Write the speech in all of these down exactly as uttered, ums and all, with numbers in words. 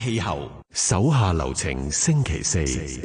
氣候手下留情星期四。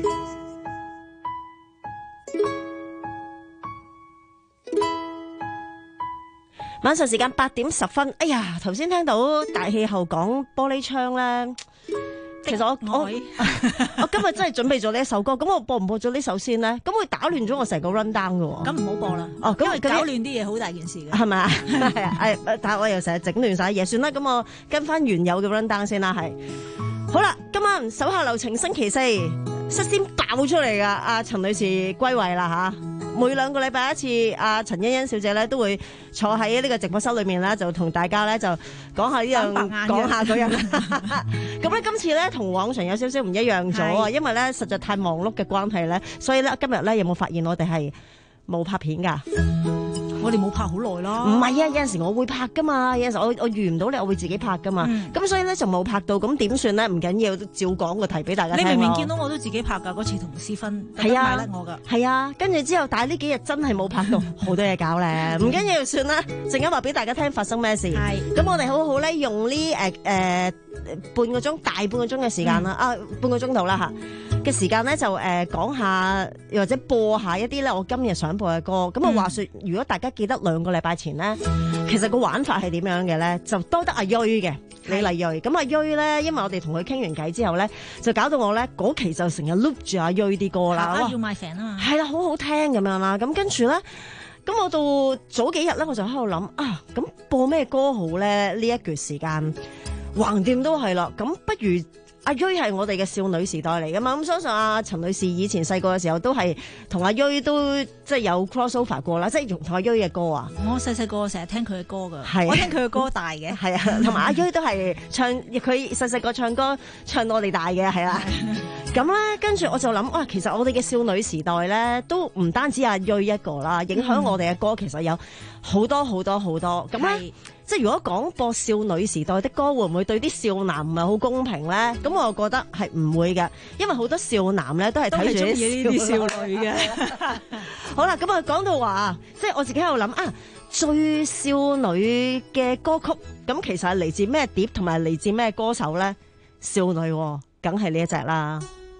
晚上時間八點十分，哎呀，頭先聽到大氣候講玻璃窗咧，其實我我我今日真係準備咗呢一首歌，咁我播唔播咗呢首先咧？咁會打亂咗我成個 run down 嘅。 咁唔好播啦， 哦， 因為搞亂啲嘢好大件事嘅， 係咪啊？係啊，係，但係我又成日整亂晒嘢，算啦，咁我跟翻原有嘅 run down 先啦，係。好啦，今晚手下留情星期四，率先爆出嚟噶，阿陳女士歸位啦吓。每兩個禮拜一次，阿陳欣欣小姐咧都會坐喺呢個直播室裏面咧，就同大家咧就講下呢樣，講下嗰樣。咁咧今次咧同往常有少少唔一樣咗啊，因為咧實在太忙碌嘅關係咧，所以咧今日咧有冇發現我哋係冇拍片噶？ 我哋冇拍好耐啦。 唔係啊，有陣時我會拍噶嘛，有陣時我我遇唔到你，我會自己拍噶嘛。咁、嗯、所以咧就冇拍到，咁點算咧？唔緊要，照講個題俾大家聽。 你明明見到我都自己拍噶，嗰次同思芬係啊，賣甩我噶。 係啊，跟住之後，但係呢幾日真係冇拍到，好多嘢搞咧。唔緊要，算啦。陣間話俾大家聽發生咩事。係。咁我哋好好咧，用呢誒誒半個鐘，大半個鐘嘅時間啦、嗯，啊半個鐘頭啦吓嘅時間咧，就誒講、呃、下，又或者播下一啲咧，我今日想播嘅歌。咁啊，話說，如果大家記得兩個禮拜前咧，其實個玩法係點樣嘅咧？就多得阿瑞嘅李麗蕊。咁阿瑞咧，因為我哋同佢傾完偈之後咧，就搞到我咧嗰期就成日 loop 住阿瑞啲歌啦。 啊，要賣粉啊嘛。係啦，好好聽咁樣啦。咁跟住咧，咁我到早幾日咧，我就喺度諗啊，咁播咩歌好咧？呢一段時間橫掂都係啦，咁不如。阿瑞係我哋嘅少女時代嚟噶嘛，咁相信阿陳女士以前細個嘅時候都係同阿瑞都即係有 cross over 過啦，即係同阿瑞嘅歌啊。 我細細個成日聽佢嘅歌噶， 係我聽佢嘅歌大嘅， 係啊，同埋阿瑞都係唱佢細細個唱歌唱到我哋大嘅，係啦。咁咧，跟住我就諗啊，其實我哋嘅少女時代咧都唔單止阿瑞一個啦，影響我哋嘅歌其實有好多好多好多。咁咧。即係如果講播少女時代的歌，會唔會對啲少男唔係好公平咧？咁我覺得係唔會嘅，因為好多少男咧都係睇住啲少女嘅。好啦，咁啊講到話，即係我自己喺度諗啊，最少女嘅歌曲，咁其實係嚟自咩碟同埋嚟自咩歌手咧？少女，梗係呢一隻啦。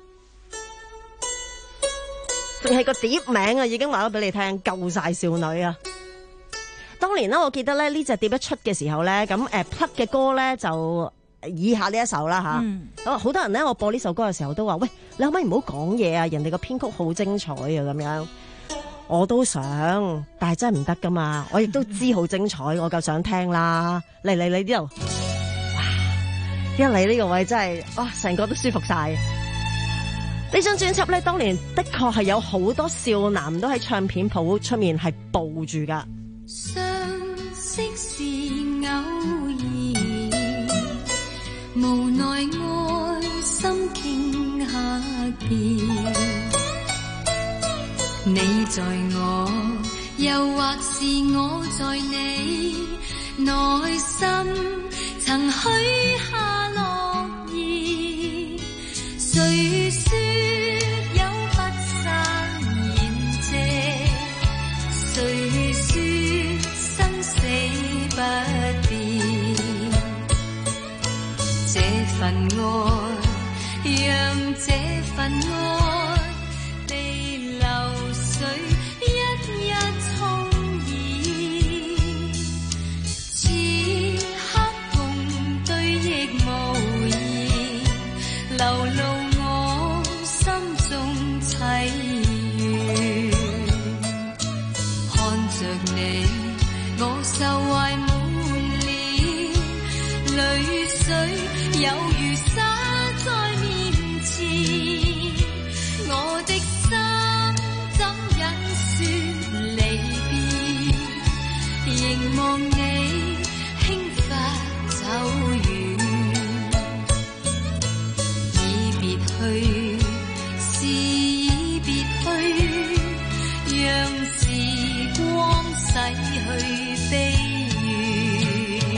淨係個碟名啊，已經話咗俾你聽，夠晒少女啊！當年咧，我記得咧呢隻碟一出嘅時候咧，咁誒 plug 嘅歌咧就以下呢一首啦吓。咁好、嗯、多人咧，我播呢首歌嘅時候都話：喂，你可唔可以唔好講嘢啊？人哋個編曲好精彩啊！咁樣我都想，但係真係唔得噶嘛。我亦都知好精彩，我夠想聽啦。嚟嚟嚟呢度，哇！一嚟呢個位真係，哇，成個都舒服晒。呢張專輯咧，當年的確係有好多少男都喺唱片鋪出面係抱住噶。 相識是偶然，無奈愛心傾下變。你在我，又或是我在你內心，曾許下諾言。誰說有不散筵席？誰說生死不變？這份愛，讓這份愛被流水一一沖染。此刻共對亦無言，流露我心中淒怨。看着你，我受懷滿臉，淚水有如灑在面前。我的心怎忍說離別，凝望你輕拂走遠。已別去，是已別去，讓時光洗去悲怨。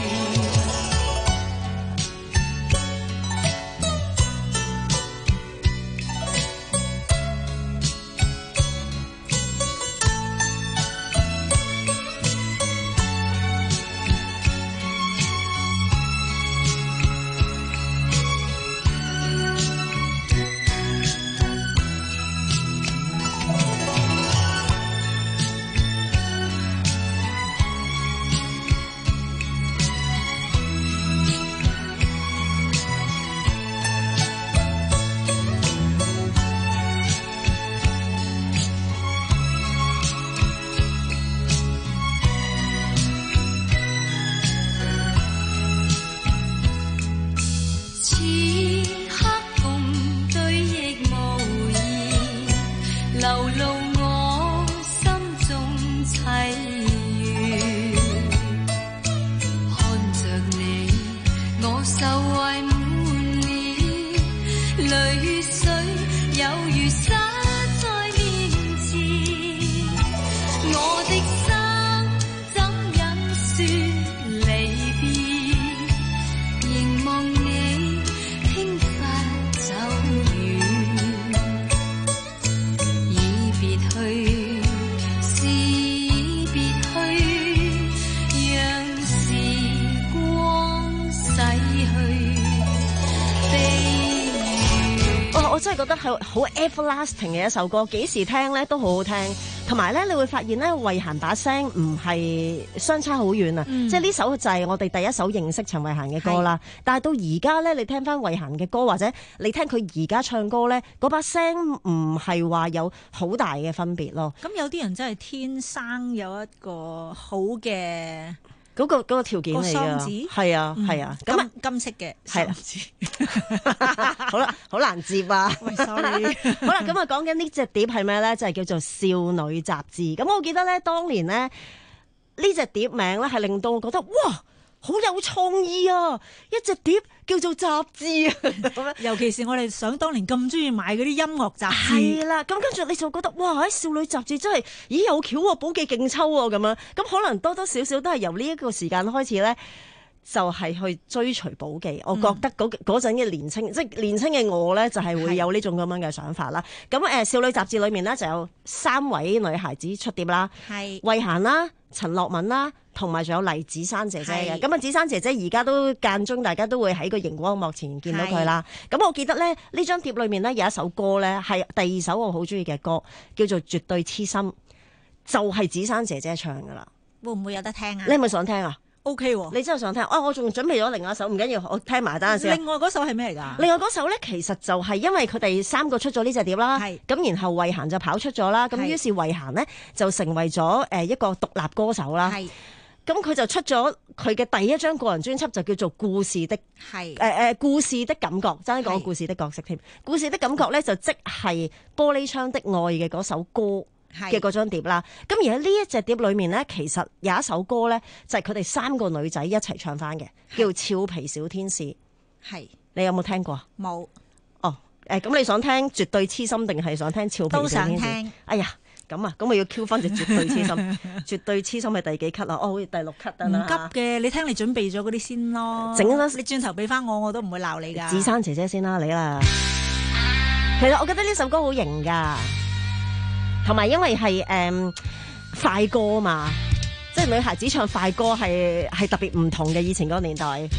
淚水有如灑在面前，我的心怎忍說離別，凝望你輕快走遠，已別去是別去，讓時光逝去。 我我真係覺得係好 everlasting 嘅一首歌，幾時聽咧都好好聽。同埋咧，你會發現咧，慧嫻把聲唔係相差好遠啊！嗯、即係呢首就係我哋第一首認識陳慧嫻嘅歌啦。但係到而家咧，你聽翻慧嫻嘅歌，或者你聽佢而家唱歌咧，嗰把聲唔係話有好大嘅分別咯。 咁有啲人真係天生有一個好嘅。 嗰、那個嗰、那個條件嚟㗎，係啊係啊，咁、嗯、 金色嘅係啦，好啦，好難接啊。 喂，sorry， 好啦，咁啊講緊呢隻碟係咩咧？就係、是、叫做《少女雜誌》。咁我記得咧，當年咧呢隻碟名咧係令到我覺得哇！好有創意啊！一隻碟叫做雜誌啊， 尤其是我哋想當年咁中意買嗰啲音樂雜誌。 係啦，咁跟住你就覺得哇！喺少女雜誌真係，咦有橋喎，寶記勁抽喎咁樣。咁可能多多少少都係由呢一個時間開始咧，就係、是、去追隨寶記。我覺得嗰嗰陣嘅年青，嗯、即係年青嘅我咧，就係會有呢種咁樣嘅想法啦。咁誒，少女雜誌裏面咧就有三位女孩子出碟啦，係慧嫻啦、陳樂敏啦。同埋仲有黎芷珊姐姐嘅，咁啊芷珊姐姐而家都間中大家都會喺個熒光幕前見到佢啦。咁我記得咧呢張碟裏面咧有一首歌咧係第二首我好中意嘅歌，叫做《絕對痴心》，就係芷珊姐姐唱噶啦。 會唔會有得聽啊？ 你係咪想聽啊 ？OK 喎， 你真係想聽啊！我仲準備咗另外一首，唔緊要，我聽埋單先。 另外嗰首係咩嚟㗎？ 另外嗰首咧其實就係因為佢哋三個出咗呢隻碟啦，咁然後慧嫻就跑出咗啦，咁於是慧嫻呢就成為咗誒一個獨立歌手啦。咁佢就出咗佢嘅第一張個人專輯，就叫做《故事的》，係誒誒故事的感覺，爭啲講故事的角色添。故事的感覺咧，就即係玻璃窗的愛嘅嗰首歌嘅嗰張碟啦。咁而喺呢一隻碟裏面咧，其實有一首歌咧，就係佢哋三個女仔一齊唱翻嘅，叫《俏皮小天使》。係你有冇聽過？冇。哦，誒，咁你想聽絕對痴心定係想聽俏皮小天使？都想聽。哎呀！咁啊，咁我要 Q 翻隻絕對痴心，絕對痴心係第幾級啊？哦，好似第六級得啦。唔急嘅，你聽你準備咗嗰啲先咯。 整啦， 你轉頭俾翻我，我都唔會鬧你噶。 芷珊姐姐先啦，你啦。其實我覺得呢首歌好型噶，同埋因為係誒、嗯、快歌嘛，即係女孩子唱快歌係係特別唔同嘅，以前嗰個年代。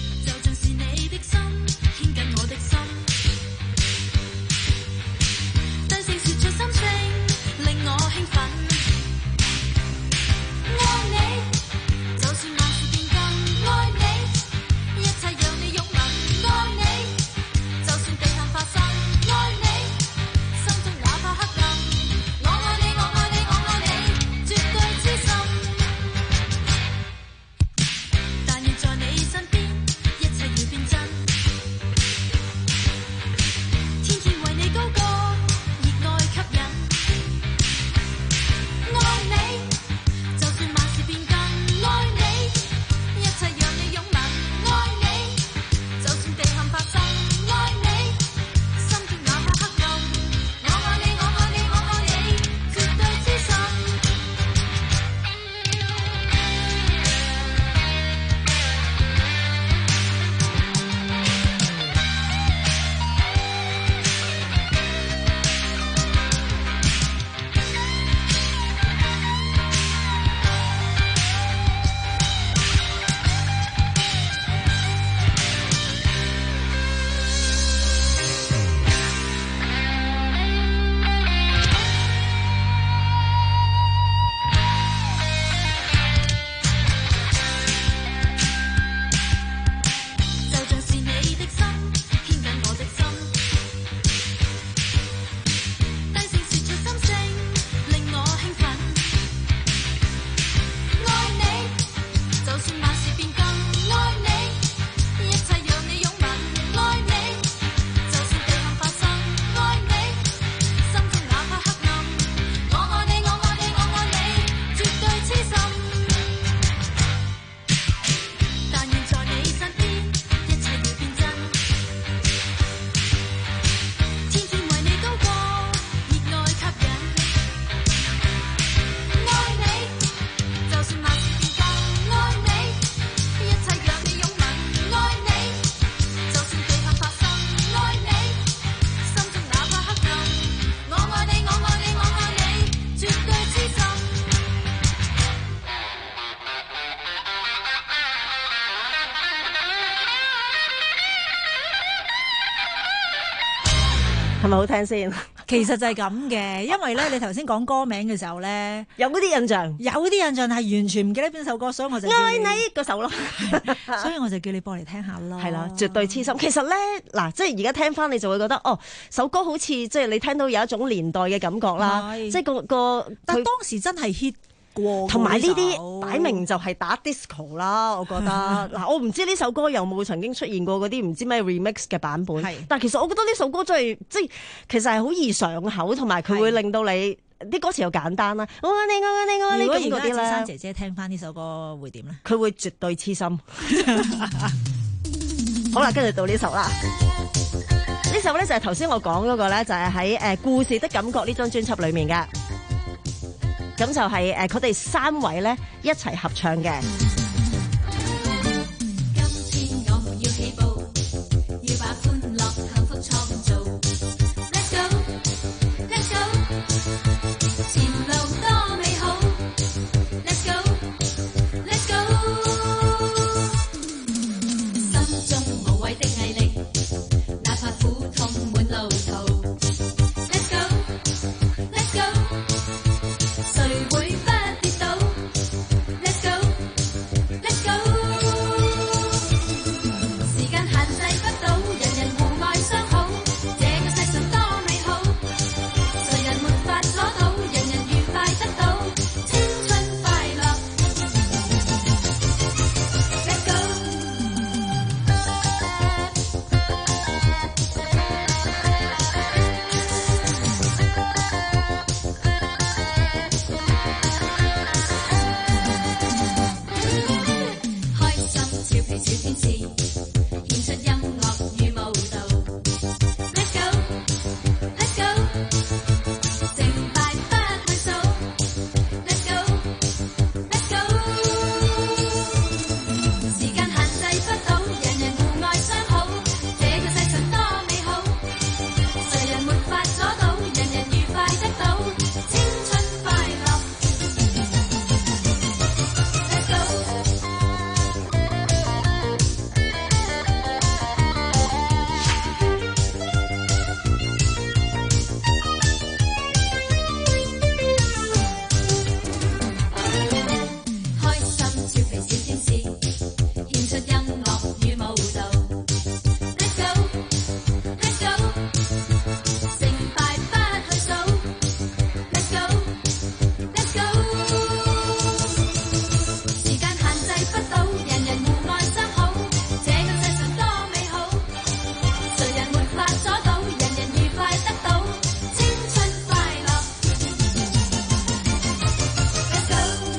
係咪好聽先？ 其實就係咁嘅，因為咧你頭先講歌名嘅時候咧， 有嗰啲印象， 有啲印象係完全唔記得邊首歌，所以我就叫愛你嗰首咯。 所以我就叫你播嚟聽下咯。 係啦，絕對痴心。其實咧，嗱，即係而家聽翻你就會覺得，哦，首歌好似即係你聽到有一種年代嘅感覺啦， 係即係個個但佢當時真係 hit 過， 同埋呢啲擺明就係打 disco 啦，我覺得嗱，我唔知呢首歌有冇曾經出現過嗰啲唔知咩 remix 嘅版本， 係但係其實我覺得呢首歌真係即係其實係好易上口，同埋佢會令到你啲歌詞又簡單啦。我愛你，我愛你，我愛你咁嗰啲如果而家子珊咧， 姐姐聽翻呢首歌會點咧？ 佢會絕對痴心。好啦，跟住到呢首啦。呢首咧就係頭先我講嗰個咧，就係喺誒《故事的感覺》呢張專輯裏面嘅。咁就係誒佢哋三位咧一齊合唱嘅。 今天我們要起步，要把歡樂幸福創造。Let's go, let's go，前路多美好。Let's go, let's go，心中無畏的毅力，哪怕苦痛滿路途。Let's go, let's go。誰會不跌倒 ？Let's go, let's go。時間限制不到，人人互愛相好，這個世上多美好。誰人沒法阻擋，人人愉快得到，青春快樂。Let's go。開心俏皮小天使，獻出音樂與舞蹈。Let's go, let's go，成敗不去數。Let's go, let's go，時間限制不到，人人互愛相好，這個世上多美好。誰人沒法阻擋，人人愉快得到，青春快樂。Let's go。開心俏皮小天使，獻出音樂與舞蹈。Let's go, let's go，成敗不去數。Let's go, let's go，時間限制不到，人人互愛相好，這個世上多美好。誰人沒法阻擋，人人愉快得到，青春快樂。Let's go。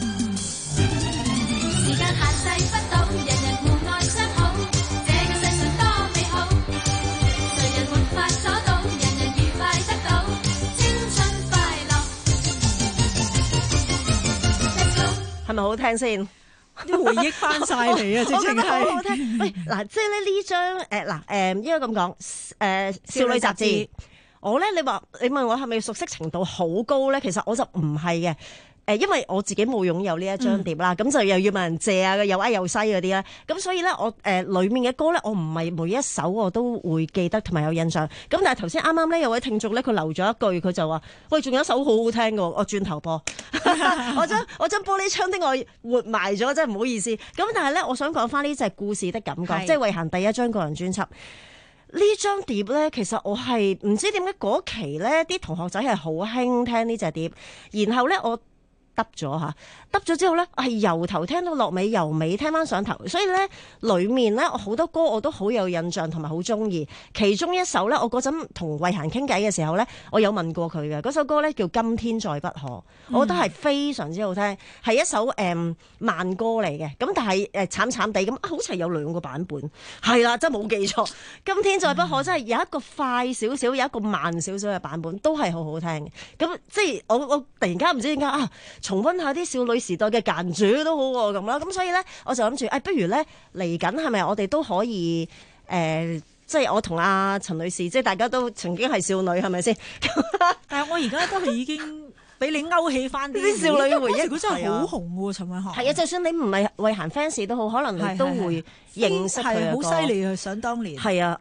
時間限制不到，人人互愛相好，這個世上多美好。誰人沒法阻擋，人人愉快得到，青春快樂。Let's go。 係咪好聽先？ 啲回憶翻晒嚟啊！直情我覺得好好係聽。喂，嗱，即係咧呢張誒嗱誒應該咁講誒少女雜誌，我咧你話你問我係咪熟悉程度好高咧？其實我就唔係嘅。誒，因為我自己冇擁有呢一張碟啦，咁、嗯、就又要問人借啊，又歪又西嗰啲咧，咁所以咧，我誒、呃、裡面嘅歌咧，我唔係每一首我都會記得同埋有印象。咁但係頭先啱啱咧有位聽眾咧，佢留咗一句，佢就話：喂，仲有一首好好聽嘅，我轉頭播。我將我將玻璃窗的愛活埋咗，真係唔好意思。咁但係咧，我想講翻呢隻故事的感覺， 是即係慧嫻第一張個人專輯。呢張碟咧，其實我係唔知點解嗰期咧啲同學仔係好興聽呢隻碟，然後咧我。得咗嚇，得咗之後咧，係由頭聽到落尾，由尾聽翻上頭，所以咧裡面咧，我好多歌我都好有印象同埋好中意。其中一首咧，我嗰陣同慧嫻傾偈嘅時候咧，我有問過佢嘅嗰首歌咧，叫《今天再不可》，我覺得係非常之好聽，係一首誒、嗯、慢歌嚟嘅。咁但係誒慘慘地咁，好似係有兩個版本，係啦，真係冇記錯。《今天再不可》真係有一個快少少，有一個慢少少嘅版本，都係好好聽嘅。咁即係我我突然間唔知點解啊！重溫下啲少女時代嘅間主都好喎咁啦，咁所以咧我就諗住，誒、哎、不如咧嚟緊係咪我哋都可以誒、呃，即係我同阿陳女士，即係大家都曾經係少女係咪先？ 但係我而家都係已經俾你勾起翻啲啲少女回憶， 佢真係好紅喎，陳慧嫻。 係啊，就算你唔係慧嫻 fans 都好，可能你都會認識佢嘅歌。 係好犀利啊！想當年係啊啊！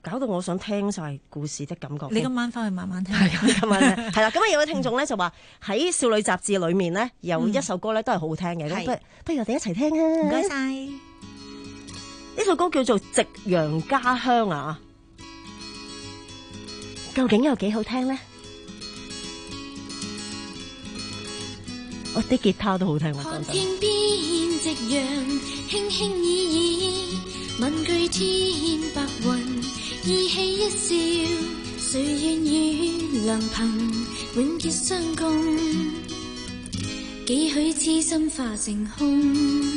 搞到我想聽晒故事的感覺。 你今晚翻去慢慢聽。 係咁樣咧，係啦。咁啊有位聽眾咧就話喺少女雜誌裏面咧有一首歌咧都係好好聽嘅。咁、嗯、不如不如我哋一齊聽啊！ 唔該晒。 呢首歌叫做《夕陽家鄉》啊，究竟有幾好聽咧？我啲吉他都好聽，我講真。 看天邊夕陽輕輕依依，問句天白雲，依稀一笑，誰願與良朋永結相共？幾許痴心化成空，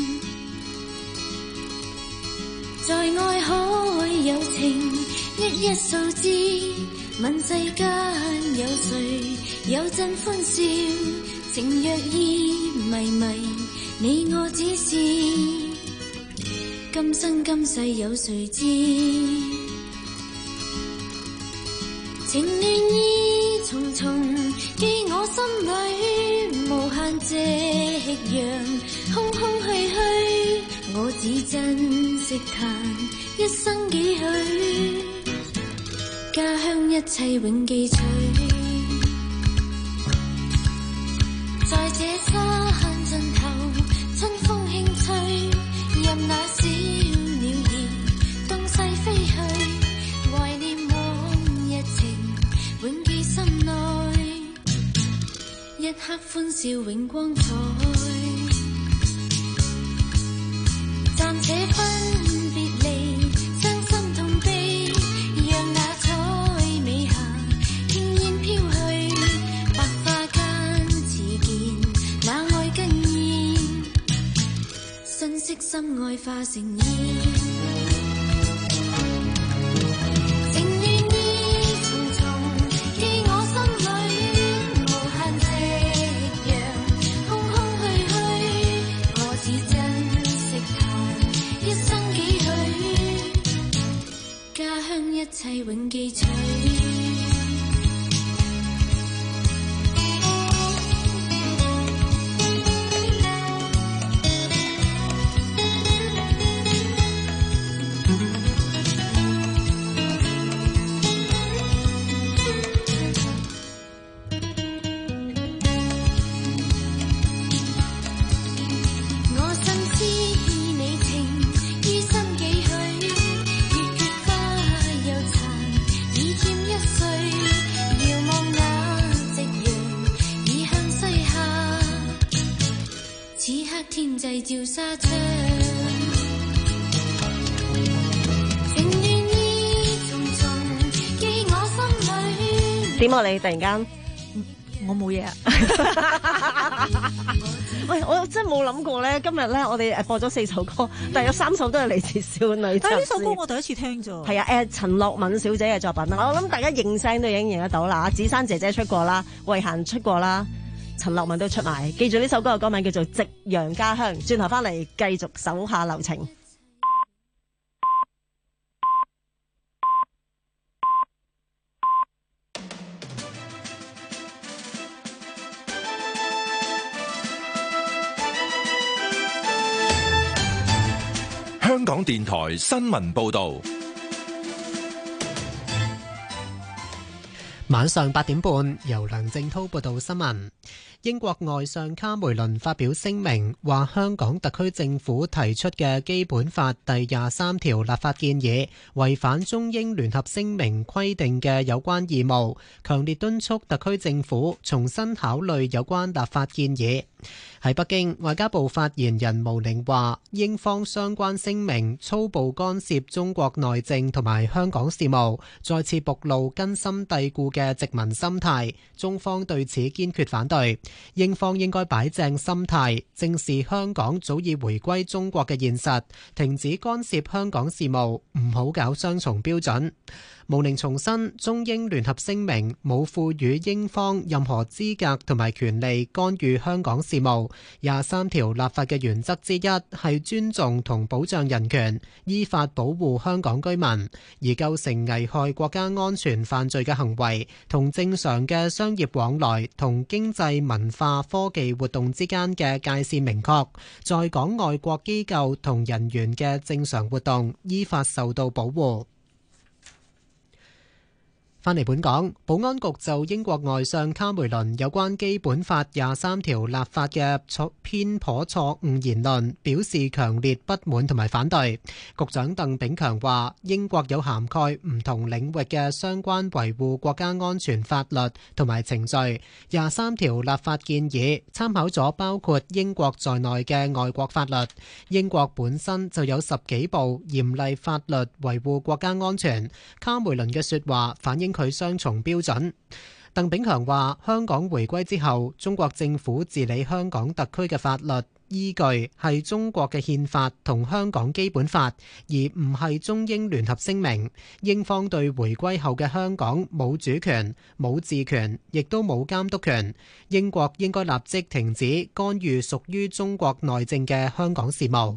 在愛海有情，一一數之，問世間有誰有陣歡笑？情若意迷迷，你我只是今生今世有誰知？情亂意重重，記我心裏無限夕陽，空空虛虛，我只珍惜嘆一生幾許，家鄉一切永記取。在這山盡頭，春風輕吹，任那小鳥兒東西飛去，懷念往日情，永記心內，一刻歡笑永光彩。暫且分別離，傷心痛悲，讓那彩美霞輕煙飄去，百花間似見那愛根煙，瞬息心愛化成煙。情亂意重重，記我心裏無限夕陽，空空虛虛，我只珍惜嘆一生幾許，家鄉一切永記取。照紗窗，情亂意重重，記我心裏。 點啊你突然間？ 我冇嘢啊！ 喂，我真係冇諗過咧，今日咧我哋誒播咗四首歌，但係有三首都係嚟自少女雜誌。 但係呢首歌我第一次聽咗。 係啊，誒陳樂敏小姐嘅作品啦，我諗大家認聲都已經認得到啦。子珊姐姐出過啦，慧嫻出過啦。陳樂敏都出埋，記住呢首歌嘅歌名叫做《夕陽家鄉》。轉頭翻嚟繼續手下留情。 香港電台新聞報道。 晚上八點半，由梁正滔報道新聞。英國外相卡梅倫發表聲明，話香港特區政府提出嘅基本法第廿三條立法建議違反中英聯合聲明規定嘅有關義務，強烈敦促特區政府重新考慮有關立法建議。喺北京，外交部發言人毛寧話，英方相關聲明粗暴干涉中國內政同埋香港事務，再次暴露根深蒂固嘅殖民心態，中方對此堅決反對。英方應該擺正心態，正視香港早已回歸中國嘅現實，停止干涉香港事務，唔好搞雙重標準。毛寧重申，中英聯合聲明冇賦予英方任何資格同埋權利干預香港事務。廿三條立法嘅原則之一係尊重同保障人權，依法保護香港居民。而構成危害國家安全犯罪嘅行為，同正常嘅商業往來同經濟文化科技活動之間嘅界線明確，在港外國機構同人員嘅正常活動依法受到保護。 返嚟本港，保安局就英國外相卡梅倫有關基本法廿三條立法嘅錯偏頗錯誤言論表示強烈不滿同埋反對。局長鄧炳強話：英國有涵蓋唔同領域嘅相關維護國家安全法律同埋程序，廿三條立法建議參考咗包括英國在內嘅外國法律。英國本身就有十幾部嚴厲法律維護國家安全。卡梅倫嘅說話反映佢雙重標準。鄧炳強話：香港回歸之後，中國政府治理香港特區嘅法律依據係中國嘅憲法同香港基本法，而唔係中英聯合聲明。英方對回歸後嘅香港冇主權、冇治權，亦都冇監督權。英國應該立即停止干預屬於中國內政嘅香港事務。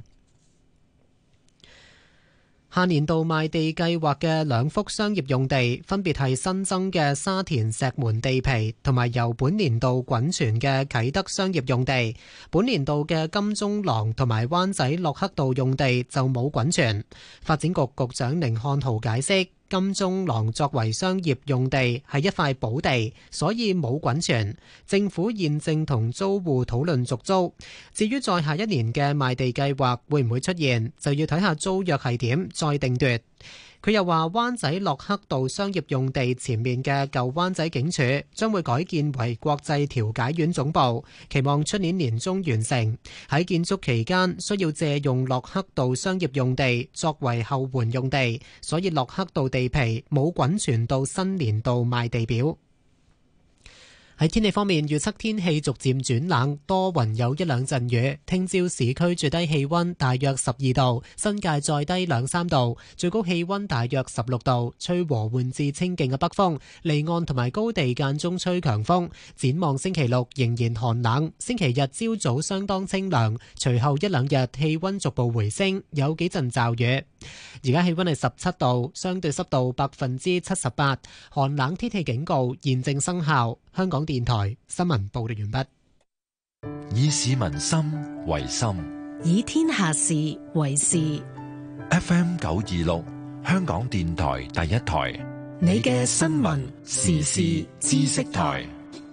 下年度賣地計劃嘅兩幅商業用地，分別係新增嘅沙田石門地皮，同埋由本年度滾存嘅啟德商業用地。本年度嘅金鐘廊同埋灣仔駱克道用地就冇滾存。發展局局長寧漢豪解釋，金鐘廊作為商業用地係一塊寶地，所以冇滾存。政府現正同租戶討論續租。至於再下一年嘅賣地計劃會唔會出現，就要睇下租約係點再定奪。佢又話灣仔駱克道商業用地前面嘅舊灣仔警署將會改建為國際調解院總部，期望出年年中完成。喺建築期間需要借用駱克道商業用地作為後援用地，所以駱克道地皮冇滾存到新年度賣地表。喺天氣方面，預測天氣逐漸轉冷，多雲有一兩陣雨。聽朝市區最低氣溫大約十二度，新界再低兩三度，最高氣溫大約十六度，吹和緩至清勁嘅北風，離岸同埋高地間中吹強風。展望星期六仍然寒冷，星期日朝早相當清涼，隨後一兩日氣溫逐步回升，有幾陣驟雨。而家氣溫係十七度，相對濕度百分之七十八，寒冷天氣警告現正生效。香港電台新聞報道完畢。 以市民心為心， 以天下事為事。 F M 九二六，香港電台第一台， 你嘅新聞時事知識台。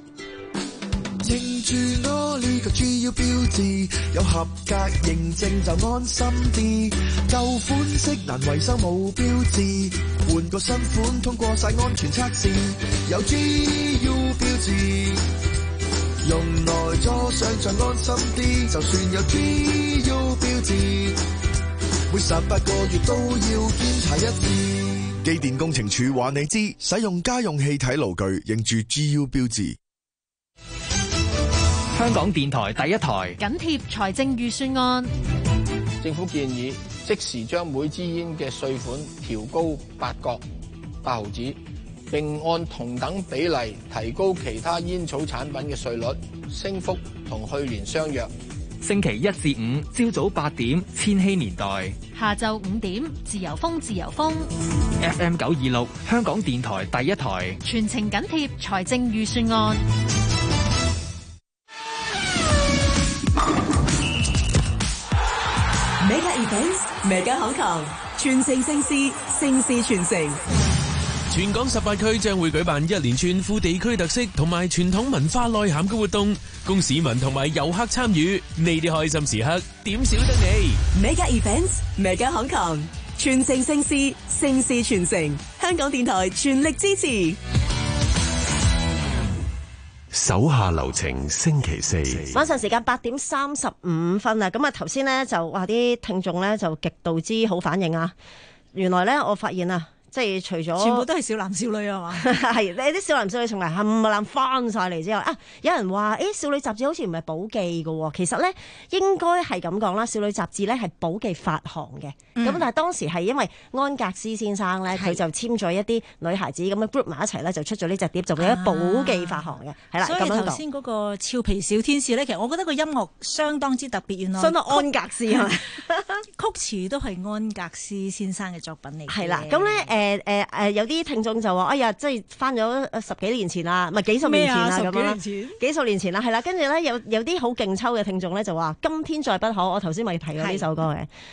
認住我呢個 G U 標誌，有合格認證就安心啲。舊款式難維修冇標誌，換個新款通過晒安全測試。有 G U 標誌，用耐咗想像安心啲。就算有 G U 標誌，每十八個月都要檢查一次。機電工程署話你知，使用家用氣體爐具認住 G U 標誌。 香港電台第一台緊貼財政預算案， 政府建議即時將每支煙嘅稅款調高八角八毫子，並按同等比例提高其他煙草產品嘅稅率，升幅同去年相若。 星期一至五朝早八點，千禧年代， 下晝五點，自由風自由風 F M 九二六，香港電台第一台， 全程緊貼財政預算案。 Mega Events，Mega Hong Kong，全城盛事，盛事全城。 全港十八區將會舉辦一連串富地區特色同埋傳統文化內涵嘅活動，供市民同埋遊客參與。呢啲開心時刻，點少得你 ？Mega Events，Mega Hong Kong，全城盛事，盛事全城。香港電台全力支持。 手下留情，星期四晚上時間八點三十五分啊！咁啊，頭先咧就話啲聽眾咧就極度之好反應啊！原來咧我發現啊，即係除咗全部都係少男少女啊嘛， 係你啲少男少女從嚟冚唪唥翻晒嚟之後啊，有人話誒少女雜誌好似唔係寶記嘅，其實咧應該係咁講啦，少女雜誌咧係寶記發行嘅，咁、嗯、但係當時係因為安格斯先生咧，佢就簽咗一啲女孩子咁樣 group 埋一齊咧，就出咗呢隻碟，就俾咗寶記發行嘅，係啦。 所以頭先嗰個俏皮小天使咧，其實我覺得個音樂相當之特別，原來相當安格斯係咪？ 曲詞都係安格斯先生嘅作品嚟嘅。 係啦，咁咧誒誒誒有啲聽眾就話：哎呀，即係翻咗十幾年前啦，唔係幾十年前啦咁樣，幾十年前啦，係啦。跟住咧有有啲好勁抽嘅聽眾咧就話：今天再不可。我頭先咪提過呢首歌嘅。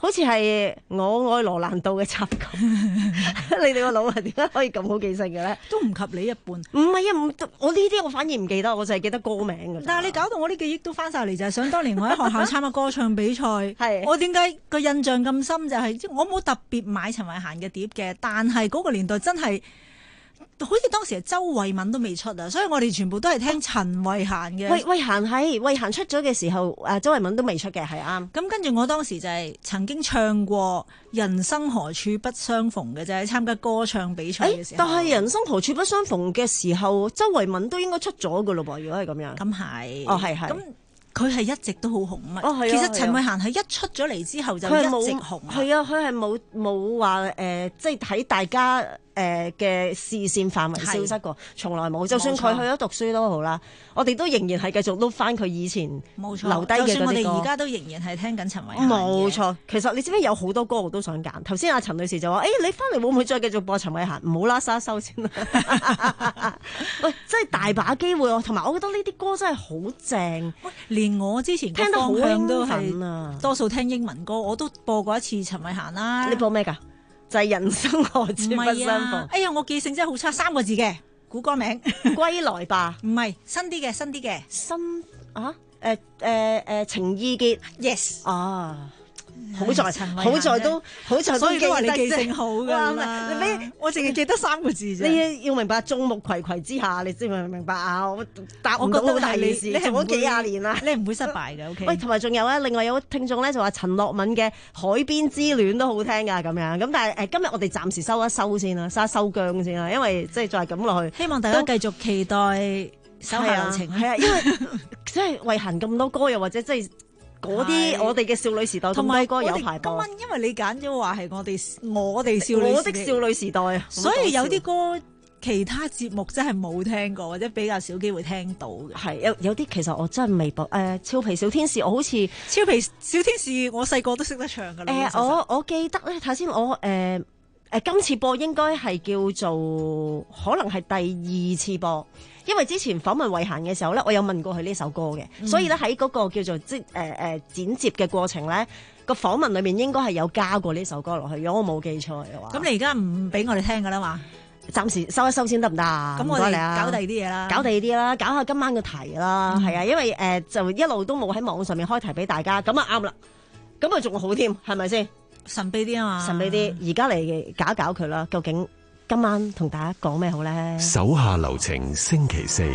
好似係我愛羅蘭道嘅插曲。你哋個腦係點解可以咁好記性嘅咧？ 都唔及你一半。 唔係啊，唔我呢啲我反而唔記得，我就係記得歌名㗎。 但係你搞到我啲記憶都翻晒嚟，就係想當年我喺學校參加歌唱比賽， 係我點解個印象咁深？就係、是、我冇特別買陳慧嫻嘅碟嘅，但係嗰個年代真係。好似當時係周慧敏都未出啊，所以我哋全部都係聽陳慧嫻嘅。 慧慧嫻係慧嫻出咗嘅時候，誒周慧敏都未出嘅，係啱。 咁跟住我當時就係曾經唱過《人生何處不相逢》嘅，就係參加歌唱比賽嘅時候。 但係《人生何處不相逢》嘅時候，周慧敏都應該出咗㗎咯噃，如果係咁樣。 咁係。 哦，係係。 咁佢係一直都好紅啊！ 哦，係啊。 其實陳慧嫻係一出咗嚟之後就一直紅。 係啊，佢係冇冇話誒，即係喺大家。誒嘅視線範圍消失過，從來冇。就算佢去咗讀書都好啦，我哋都仍然係繼續碌翻佢以前冇錯留低嘅嗰啲歌。就算我哋而家都仍然係聽緊陳慧嫻。 冇錯，其實你知唔知有好多歌我都想揀？頭先阿陳女士就話：，誒、欸，你翻嚟會唔會再繼續播陳慧嫻？唔好啦，收一收先啦。喂，真係大把機會，同埋我覺得呢啲歌真係好正。 喂，連我之前聽得好興都奮啊！ 多數聽英文歌，我都播過一次陳慧嫻啦。 你播咩㗎？就係人生何處不相逢。 哎呀，我記性真係好差，三個字嘅古歌名， 歸來吧。 唔係新啲嘅，新啲嘅新啊？誒誒誒，情意結 ，yes 啊。好在好在都好在所以都話你記性性好㗎啦。 你俾我淨係記得三個字啫。 你要明白眾目睽睽之下，你先明唔明白啊？我答唔到好大件事，做咗幾廿年啦， 你唔會失敗嘅。OK。 喂，同埋仲有咧，另外有聽眾咧就話陳樂敏嘅《海邊之戀》都好聽㗎，咁樣咁。但係誒，今日我哋暫時收一收先啦，收一收姜先啦，因為即係再咁落去， 希望大家繼續期待手下留情。 係啊，因為即係慧嫻咁多歌，又或者即係。嗰啲我哋嘅少女時代同埋歌有排播。 今晚因為你揀咗話係我哋我哋少女我的少女時代啊， 所以有啲歌其他節目真係冇聽過或者比較少機會聽到嘅。 係有有啲其實我真係未播誒、呃、俏皮小天使，我好似俏皮小天使我細個都識得唱㗎啦。 誒我我記得咧，睇下先我誒。呃誒、呃、今次播應該係叫做可能係第二次播，因為之前訪問慧嫻嘅時候咧，我有問過佢呢首歌嘅，嗯、所以咧喺嗰個叫做即誒誒剪接嘅過程咧，個訪問裏面應該係有加過呢首歌落去，如果我冇記錯嘅話。 咁你而家唔俾我哋聽㗎啦嘛？ 暫時收一收先得唔得啊？ 咁我哋搞第二啲嘢啦， 搞第二啲啦，搞下今晚嘅題啦，係、嗯、啊，因為誒、呃、就一路都冇喺網上面開題俾大家，咁啊啱啦，咁啊仲好添，係咪先？神秘啲啊嘛，神秘啲，而家嚟搞一搞佢啦。究竟今晚同大家講咩好咧？ 手下留情星期四。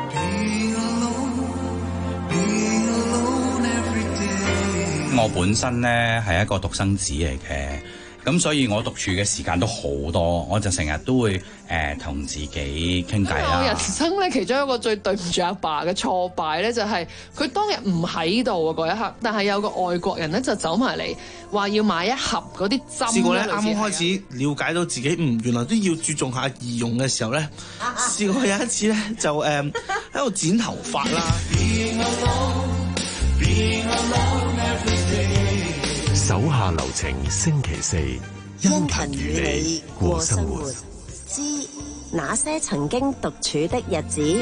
我本身咧係一個獨生子嚟嘅，咁所以我獨處嘅時間都好多，我就成日都會誒同、呃、自己傾偈啦。 我人生咧其中一個最對唔住阿爸嘅挫敗咧，就係佢當日唔喺度啊嗰一刻，但係有個外國人咧就走埋嚟話要買一盒嗰啲針。 試過咧，啱啱開始了解到自己唔原來都要注重下儀容嘅時候咧，試過有一次咧就誒喺度剪頭髮啦。 手下留情星期四，殷勤與你過生活之那些曾經獨處的日子。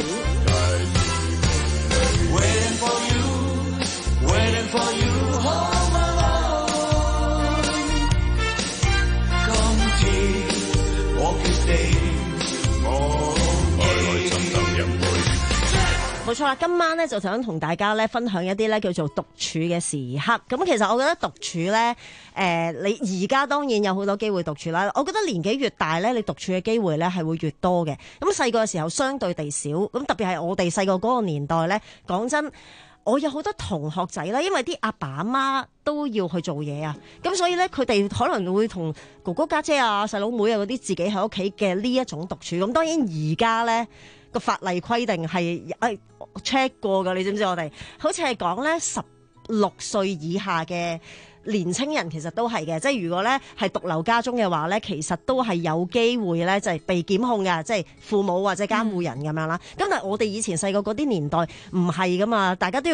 冇錯啦，今晚咧就想同大家咧分享一啲咧叫做獨處嘅時刻。咁其實我覺得獨處咧，誒、呃，你而家當然有好多機會獨處啦。我覺得年紀越大咧，你獨處嘅機會咧係會越多嘅。咁細個嘅時候相對地少，咁特別係我哋細個嗰個年代咧，講真，我有好多同學仔啦，因為啲阿爸阿媽都要去做嘢啊，咁所以咧佢哋可能會同哥哥家姐啊、細佬妹啊嗰啲自己喺屋企嘅呢一種獨處。咁當然而家咧個法例規定係誒 check 過㗎，你知唔知我哋好似係講咧十六歲以下嘅年青人其實都係嘅，即係如果咧係獨留家中嘅話咧，其實都係有機會咧就係被檢控嘅，即係父母或者監護人咁樣啦。咁、嗯、但係我哋以前細個嗰啲年代唔係噶嘛，大家都要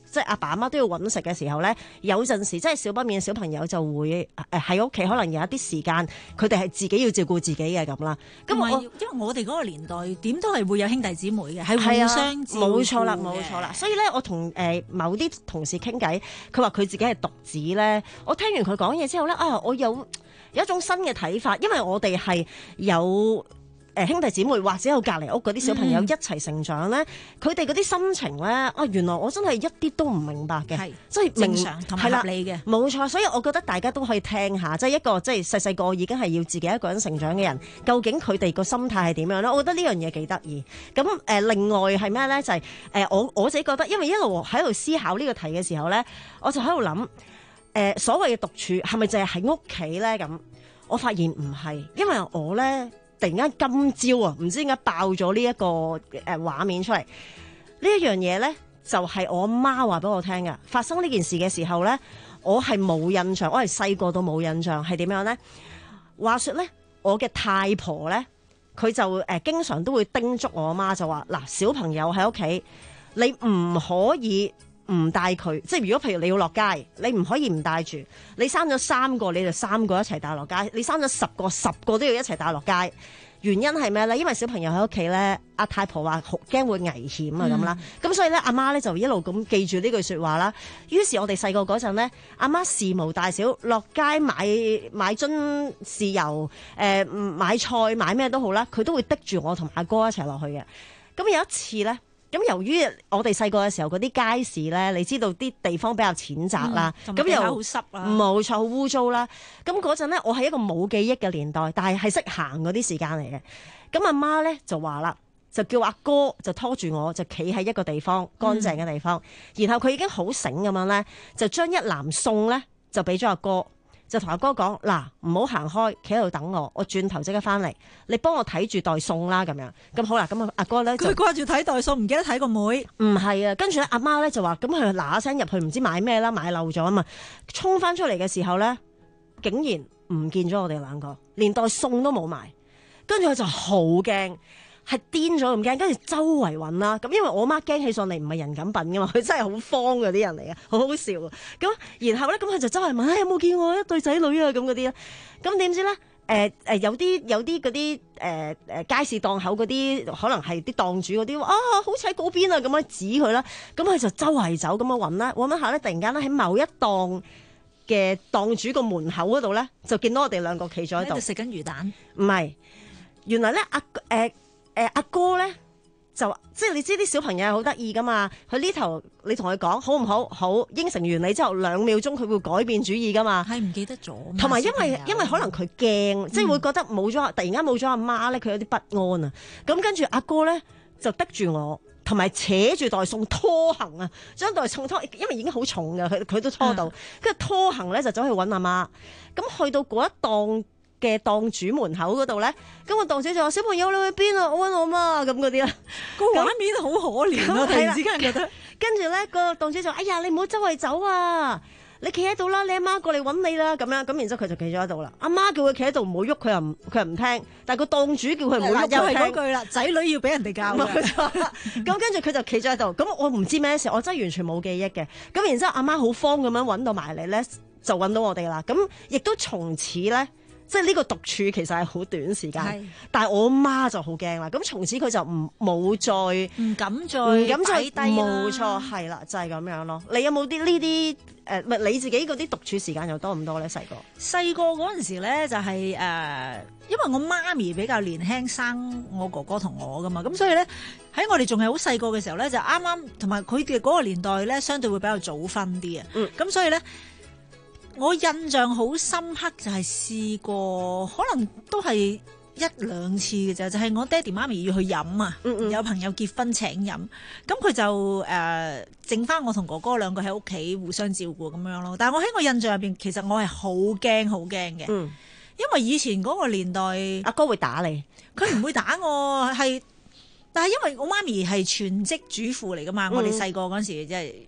即係阿爸阿媽都要揾食嘅時候咧，有陣時即係少不免小朋友就會誒喺屋企可能有一啲時間，佢哋係自己要照顧自己嘅咁啦。咁我因為我哋嗰個年代點都係會有兄弟姊妹嘅，係係啊互相照顧冇錯啦，冇錯啦。所以咧，我同誒、呃、某啲同事傾偈，佢話佢自己係獨子咧。我聽完佢講嘢之後咧，啊，我有有一種新嘅睇法，因為我哋係有。誒兄弟姊妹或者有隔離屋嗰啲小朋友一齊成長咧，佢哋嗰啲心情咧，啊原來我真係一啲都唔明白嘅，即係正常同埋合理嘅， 冇錯。所以我覺得大家都可以聽下，即係一個即係細細個已經係要自己一個人成長嘅人，究竟佢哋個心態係點樣咧？我覺得呢樣嘢幾得意。咁誒、呃，另外係咩咧？就係、是、誒、呃、我我自己覺得，因為一路喺度思考呢個題嘅時候咧，我就喺度諗誒所謂嘅獨處係咪就係喺屋企咧？咁我發現唔係，因為我咧。突然間今朝啊，唔知點解爆咗呢一個誒畫面出嚟。呢一樣嘢咧，就係、是、我媽話俾我聽嘅。發生呢件事嘅時候咧，我係冇印象，我係細個都冇印象係點樣咧。話說咧，我嘅太婆咧，佢就誒、呃、經常都會叮囑我媽就話：嗱，小朋友喺屋企，你唔可以唔帶佢。即係如果譬如你要落街，你唔可以唔帶住。你生咗三個，你就三個一齊帶落街；你生咗十個，十個都要一齊帶落街。原因係咩咧？因為小朋友喺屋企咧，阿太婆話好驚會危險啊咁啦。咁、嗯、所以咧，阿媽咧就一路咁記住呢句說話啦。於是我哋細個嗰陣咧，阿媽事無大小，落街買買樽豉油，誒、呃、買菜買咩都好啦，佢都會逼住我同阿哥一齊落去嘅。咁有一次咧。咁由於我哋細個嘅時候嗰啲街市咧，你知道啲地方比較淺窄啦，咁、嗯、又好濕啦， 冇錯，好污糟啦。咁嗰陣咧，我係一個冇記憶嘅年代，但係係識行嗰啲時間嚟嘅。咁阿媽咧就話啦，就叫阿哥就拖住我，就企喺一個地方乾淨嘅地方，嗯、然後佢已經好醒咁樣咧，就將一籃餸咧就俾咗阿哥。就同阿哥講嗱，唔好行開，企喺度等我，我轉頭即刻翻嚟，你幫我睇住袋餸啦咁樣。咁好啦，咁阿哥咧佢掛住睇袋餸，唔記得睇個妹。 唔係啊，跟住咧阿媽咧就話，咁佢嗱嗱聲入去，唔知買咩啦，買漏咗啊嘛，衝翻出嚟嘅時候咧，竟然唔見咗我哋兩個，連袋餸都冇埋，跟住佢就好驚。係癲咗咁驚，跟住周圍揾啦。咁因為我媽驚起上嚟唔係人咁品噶嘛，佢真係好慌嗰啲人嚟嘅，好好笑。咁然後咧，咁佢就周圍問，哎，有冇見過一對仔女啊？咁嗰啲咧，咁點知咧？誒、呃、誒，有啲有啲嗰啲誒誒街市檔口嗰啲，可能係啲檔主嗰啲，啊，好似喺嗰邊啊，咁樣指佢啦。咁佢就周圍走咁樣揾啦，揾一下咧，突然間咧喺某一檔嘅檔主個門口嗰度咧，就見到我哋兩個企咗喺度食緊魚蛋。 唔係，原來咧阿誒。呃誒、呃、阿哥咧就即係你知啲小朋友係好得意噶嘛，佢呢頭你同佢講好唔好，好應承完你之後兩秒鐘佢會改變主意噶嘛， 係唔記得咗， 同埋因為因為可能佢驚， 嗯、 即係會覺得冇咗突然間冇咗阿媽咧，佢有啲不安啊。咁跟住阿哥咧就得住我，同埋扯住袋餸拖行啊，將袋餸拖，因為已經好重噶，佢佢都拖到，跟住、嗯、拖行咧就走去揾阿媽。咁去到嗰一檔嘅檔主門口嗰度咧，咁個檔主就話：小朋友你去邊啊？我揾我媽咁嗰啲啦。 個畫面好可憐啊！突然之間覺得， 跟住咧個檔主就：哎呀，你唔好周圍走啊！你企喺度啦，你阿媽過嚟揾你啦，咁樣咁，然之後佢就企咗喺度啦。阿媽叫佢企喺度唔好喐，佢又唔佢又唔聽。但係個檔主叫佢唔好喐， 又係嗰句啦，仔女要俾人哋教。 冇錯。咁跟住佢就企咗喺度。咁我唔知咩事，我真係完全冇記憶嘅。咁然之後阿媽好慌咁樣揾到埋嚟咧，就揾到我哋啦。咁亦都從此咧。即係呢個獨處其實係好短時間，但係我媽就好驚啦。咁從此佢就唔冇再唔敢再唔敢再低低啦。 冇錯，係啦，就係、是、咁樣咯。你有冇啲呢啲誒？唔、呃、你自己嗰啲獨處時間又多唔多咧？細個細個嗰陣時咧就係、是、誒、呃，因為我媽咪比較年輕生我哥哥同我噶嘛，咁所以咧喺我哋仲係好細個嘅時候咧，就啱啱同埋佢哋嗰個年代咧，相對會比較早婚啲啊。嗯，咁所以咧。我印象好深刻就係試過，可能都係一兩次嘅啫，就係、是、我爹哋媽咪要去飲啊，嗯嗯有朋友結婚請飲，咁佢就誒、呃、剩翻我同哥哥兩個喺屋企互相照顧咁樣咯。但係我喺我印象入邊，其實我係好驚好驚嘅，嗯、因為以前嗰個年代阿哥會打你， 佢唔會打我，係但係因為我媽咪係全職主婦嚟噶嘛，嗯、我哋細個嗰陣時即係。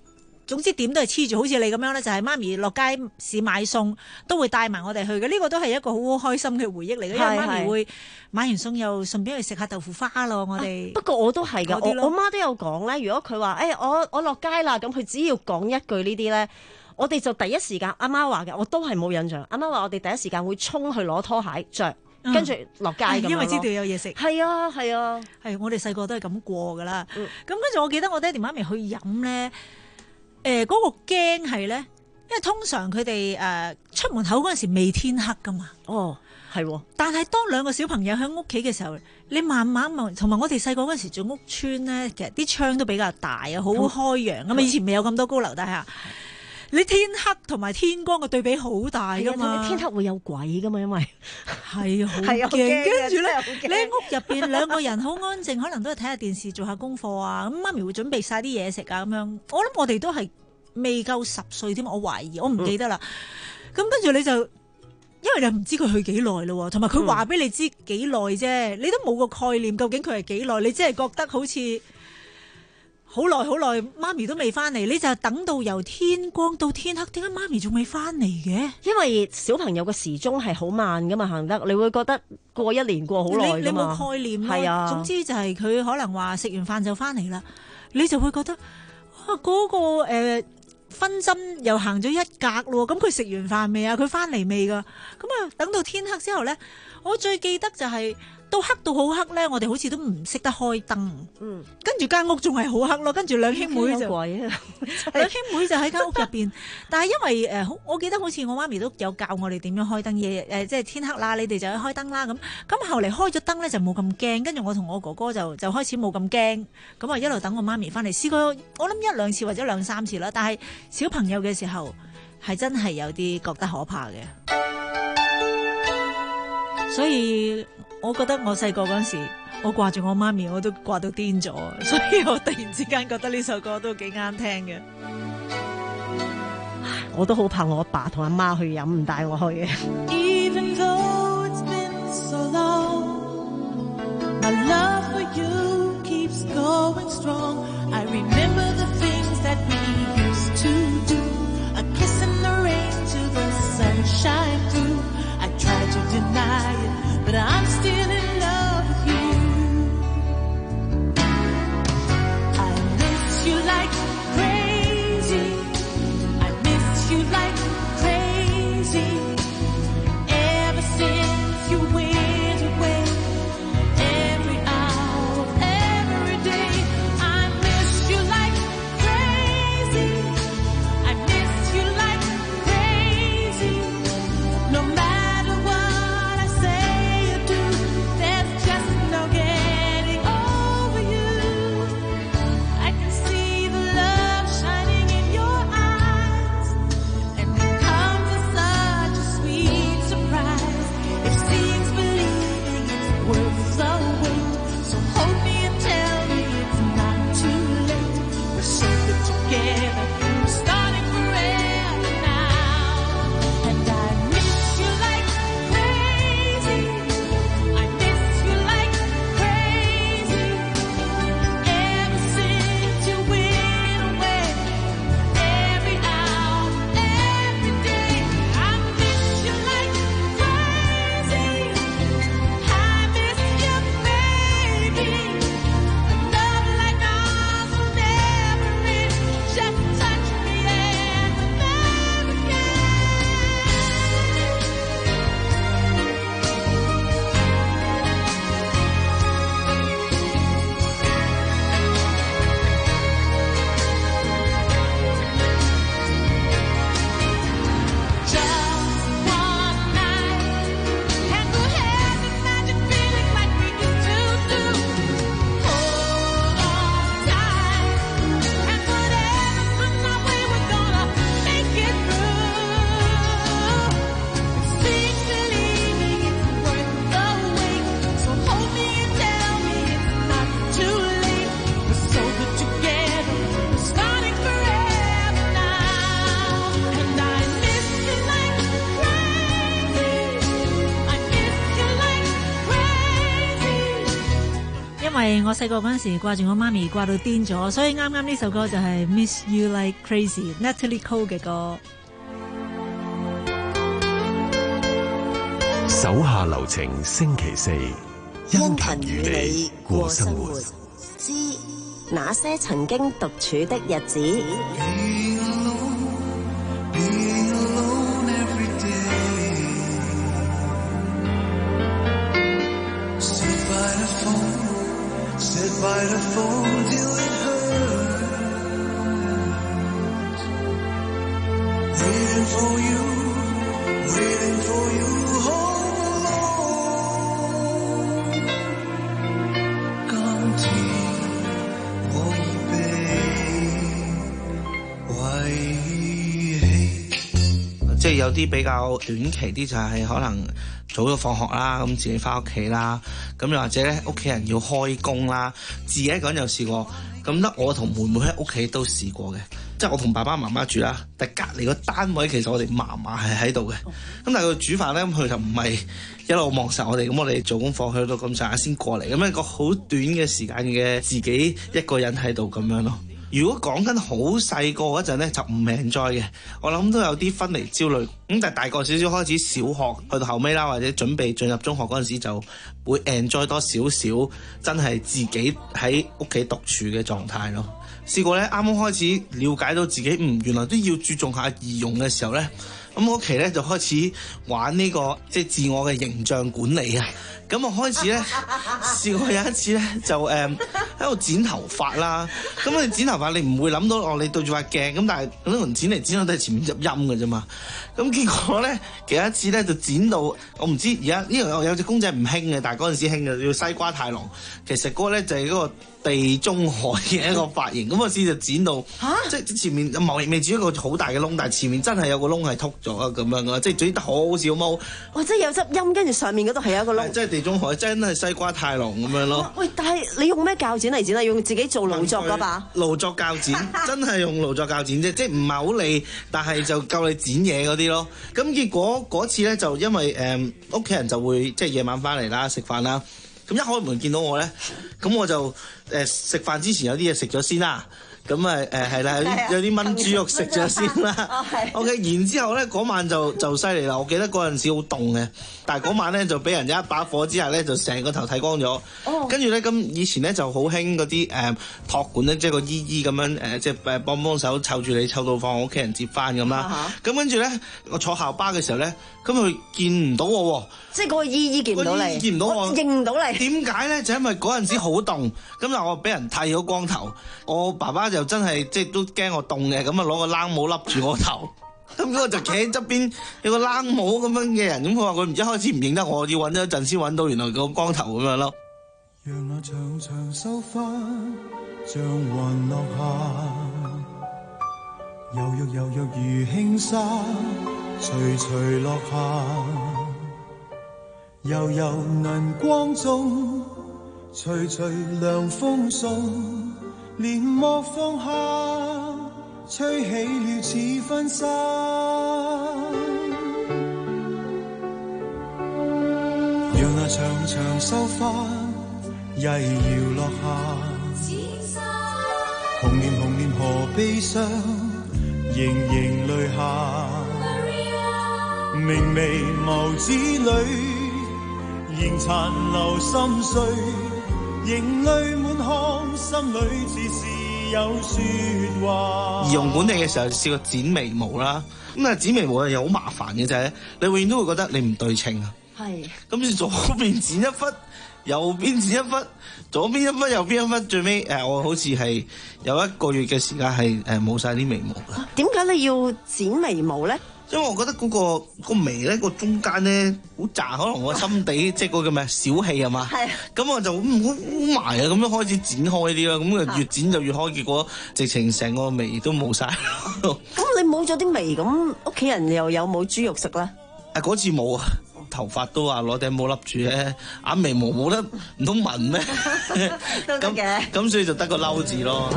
總之點都係黐住，好似你咁樣咧，就係、是、媽咪落街市買餸都會帶埋我哋去嘅。呢、這個都係一個好開心嘅回憶嚟嘅，因為媽咪會買完餸又順便去食下豆腐花咯。我哋、啊、 不過我都係㗎，我我媽都有講咧。如果佢話誒我我落街啦，咁佢只要講一句呢啲咧，我哋就第一時間阿媽話嘅，我都係冇印象。阿媽話我哋第一時間會衝去攞拖鞋着。跟住落街咁樣咯， 因為知道有嘢食。 係啊係啊， 係我哋細個都係咁過噶啦。咁跟住我記得我爹哋媽咪去飲咧，誒、呃、嗰、那個驚係咧，因為通常佢哋誒出門口嗰陣時未天黑噶嘛。 哦，係、啊。 但係當兩個小朋友喺屋企嘅時候，你慢慢望，同埋我哋細個嗰陣時住屋村咧，其實啲窗都比較大啊，好開揚咁啊。以前未有咁多高樓大廈。你天黑同埋天光嘅對比好大噶嘛？ 天黑會有鬼噶嘛？因為係好驚，跟住咧你喺屋入邊兩個人好安靜，可能都係睇下電視做下功課啊。咁媽咪會準備晒啲嘢食啊咁樣。我諗我哋都係未夠十歲添，我懷疑，我唔記得啦。咁跟住你就，因為你唔知佢去幾耐咯，同埋佢話俾你知幾耐啫，你都冇個概念究竟佢係幾耐，你只係覺得好似。好耐好耐，媽咪都未翻嚟，你就等到由天光到天黑，點解媽咪仲未翻嚟嘅？ 因為小朋友個時鐘係好慢噶嘛，行得你會覺得過一年過好耐㗎嘛。 你冇概念咯。係啊，總之就係佢可能話食完飯就翻嚟啦，你就會覺得哇嗰、嗰個誒、呃、分針又行咗一格咯，咁佢食完飯未啊？佢翻嚟未噶？咁啊，等到天黑之後咧，我最記得就係、是。到黑到好黑咧，我哋好似都唔識得開燈。嗯，跟住間屋仲係好黑咯，跟住兩兄妹就兩兄妹就喺間屋入邊。但係因為誒、呃，我記得好似我媽咪都有教我哋點樣開燈嘢。誒、呃，即係天黑啦，你哋就去開燈啦。咁咁後嚟開咗燈咧就冇咁驚，跟住我同我哥哥就就開始冇咁驚。咁啊一路等我媽咪翻嚟，試過我諗一兩次或者兩三次啦。但係小朋友嘅時候係真係有啲覺得可怕嘅，所以。我覺得我細個嗰陣時，我掛住我媽咪，我都掛到癲咗，所以我突然之間覺得呢首歌都幾啱聽嘅。 我都好怕我阿爸同阿媽去飲，唔帶我去嘅。Even though it's been so long, my love for you keeps going strong. I remember the things that we used to do. A kiss in the rain till the sunshine through. I tried to deny it, but I'm still in love with you. I miss you like crazy. I miss you like crazy. Ever since you went away, every hour, every day, I miss you like crazy. I miss you like crazy. No matter what I say or do, 因為我細個嗰陣時掛住我媽咪掛到癲咗，所以啱啱呢首歌就係 Miss You Like Crazy Natalie Cole 嘅歌。 手下留情，星期四，殷勤與你過生活。 之那些曾經獨處的日子。 即係有啲比較短期啲，就係可能早咗放學啦，咁自己翻屋企啦，咁又或者咧屋企人要開工啦，自己一個人有試過，咁得我同妹妹喺屋企都試過嘅，即係我同爸爸媽媽住啦，但隔離個單位其實我哋嫲嫲係喺度嘅，咁但係佢煮飯咧，咁佢就唔係一路望實我哋，咁我哋做功課去到咁上下先過嚟，咁一個好短嘅時間嘅自己一個人喺度咁樣咯。如果講緊好細個嗰陣咧，就唔 enjoy 嘅，我諗都有啲分離焦慮。咁但係大個少少開始小學去到後尾啦，或者準備進入中學嗰陣時，就會 enjoy 多少少真係自己喺屋企獨處嘅狀態咯。試過咧，啱啱開始了解到自己嗯原來都要注重下儀容嘅時候咧，咁我屋企咧就開始玩呢個即係自我嘅形象管理啊。咁我開始咧試過有一次咧就誒喺度剪頭髮啦。咁你剪頭髮你唔會諗到哦，你對住塊鏡咁，但係咁樣剪嚟剪去都係前面入陰嘅啫嘛。咁結果咧，其實一次咧就剪到我唔知而家呢個有隻公仔唔興嘅，但係嗰陣時興嘅叫西瓜太郎。其實嗰個咧就係嗰個地中海嘅一個髮型。咁嗰時就剪到，即係前面未未至於一個好大嘅窿，但係前面真係有個窿係禿咗啊咁樣嘅，即係剪得好少毛。 哇！即係有執陰，跟住上面嗰度係有一個窿。 即係地中海，真係西瓜太郎咁樣咯。 喂，但係你用咩鉸剪嚟剪啊？用自己做勞作嗰把？ 勞作鉸剪，真係用勞作鉸剪啫，即係唔係好利，但係就夠你剪嘢嗰啲咯。咁結果嗰次咧就因為誒屋企人就會即係夜晚翻嚟啦，食飯啦。咁一開門見到我咧，咁我就誒食飯之前有啲嘢食咗先啦。咁啊誒係啦，有啲有啲炆豬肉食咗先啦。O K， 然之後咧嗰晚就就犀利啦。我記得嗰陣時好凍嘅，但係嗰晚咧就俾人一把火之下咧就成個頭剃光咗。跟住咧咁以前咧就好興嗰啲誒託管咧，即係個姨姨咁樣誒，即係誒幫幫手湊住你湊到放我屋企人接翻咁啦。咁跟住咧我坐校巴嘅時候咧，咁佢見唔到我喎。即係嗰個姨姨見唔到你，見唔到我，認唔到你。點解咧？就因為嗰陣時好凍，咁但係我俾人剃咗光頭，我爸爸就真係即係都驚我凍嘅，咁啊攞個冷帽笠住我頭，咁嗰個就企喺側邊有個冷帽咁樣嘅人，咁佢話佢唔一開始唔認得我，要揾咗一陣先揾到原來個光頭咁樣咯。 讓那長長秀髮像雲落下，柔弱柔弱如輕紗徐徐落下。悠悠銀光中，徐徐涼風送，簾幕放下，吹起了似婚紗。讓那長長秀髮曳搖落下，紅臉紅臉何悲傷，盈盈淚下，明眉眸子裏仍殘留心碎，仍淚滿腔，心裏似是有説話。 儀容管理嘅時候試過剪眉毛啦，咁啊剪眉毛又好麻煩嘅就係，你永遠都會覺得你唔對稱啊。係。咁左邊剪一忽，右邊剪一忽，左邊一忽，右邊一忽，最尾誒我好似係有一個月嘅時間係誒冇晒啲眉毛嘅。點解你要剪眉毛咧？因為我覺得嗰、那個個眉咧個中間咧好窄，可能我心底即係嗰個叫咩小氣係嘛？係。咁我就好好埋啊，咁樣開始剪開啲啦，咁啊越剪就越開，結果直情成個眉都冇晒。咁你冇咗啲眉，咁屋企人又有冇豬肉食咧？啊嗰次冇啊，頭髮都話攞頂帽笠住咧，眼眉毛冇得唔通紋咩？都得嘅。咁所以就得個嬲字咯。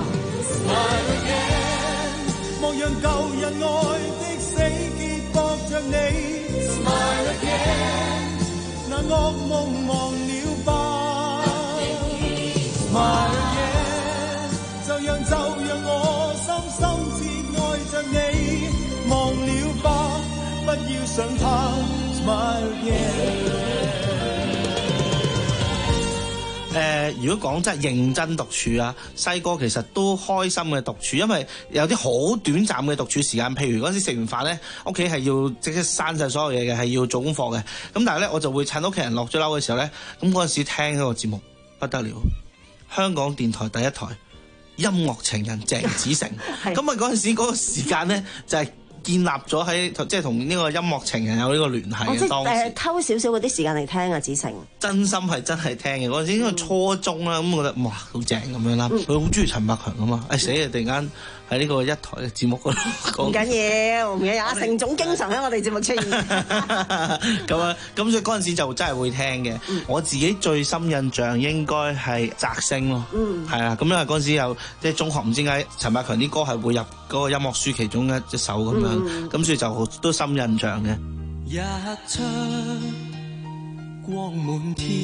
莫讓舊人愛的死結駁着你 Smile again 那惡夢忘了吧 smile yeah， 就讓就讓我深深切愛着你，忘了吧，不要想他 smile yeah。 誒、呃，如果講真係認真獨處啊，細個其實都開心嘅獨處，因為有啲好短暫嘅獨處時間。譬如嗰陣時食完飯咧，屋企係要即刻刪晒所有嘢嘅，係要做功課嘅。咁但係咧，我就會趁屋企人落咗樓嘅時候咧，咁嗰陣時聽嗰個節目不得了，香港電台第一台音樂情人鄭子誠。咁啊嗰陣時嗰個時間咧就係、是。建立咗喺即係同呢個音樂情人有呢個聯繫嘅當時。 誒、呃、偷少少嗰啲時間嚟聽啊，子誠。真心係真係聽嘅嗰陣時，因為初中啦，咁、嗯、我覺得哇好正咁樣啦。佢好中意陳百強啊嘛，誒死啊！突然間喺呢個一台嘅節目嗰度。唔緊要，唔緊要，阿成總經常喺我哋節目出現。 咁啊，咁所以嗰陣時就真係會聽嘅、嗯。我自己最深印象應該係摘星咯。嗯。係啊，咁因為嗰陣時有即係中學唔知點解陳百強啲歌係會入嗰個音樂書其中一隻首咁樣。咁、嗯、所以就都深印象嘅。 日出光滿天，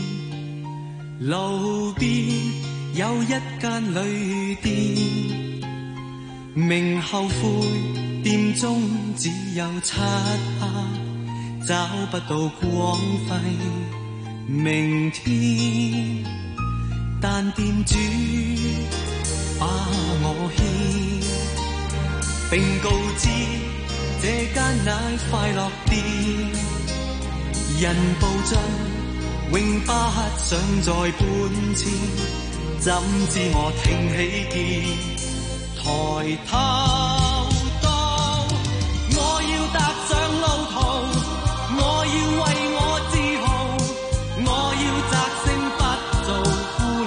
路邊有一間旅店，明後悔店中只有漆黑，找不到光輝明天，但店主把我牽，並告知這間乃快樂店，人步進永不想再搬遷，怎知我挺起肩，抬頭到我要踏上路途，我要為我自豪，我要摘星不做俘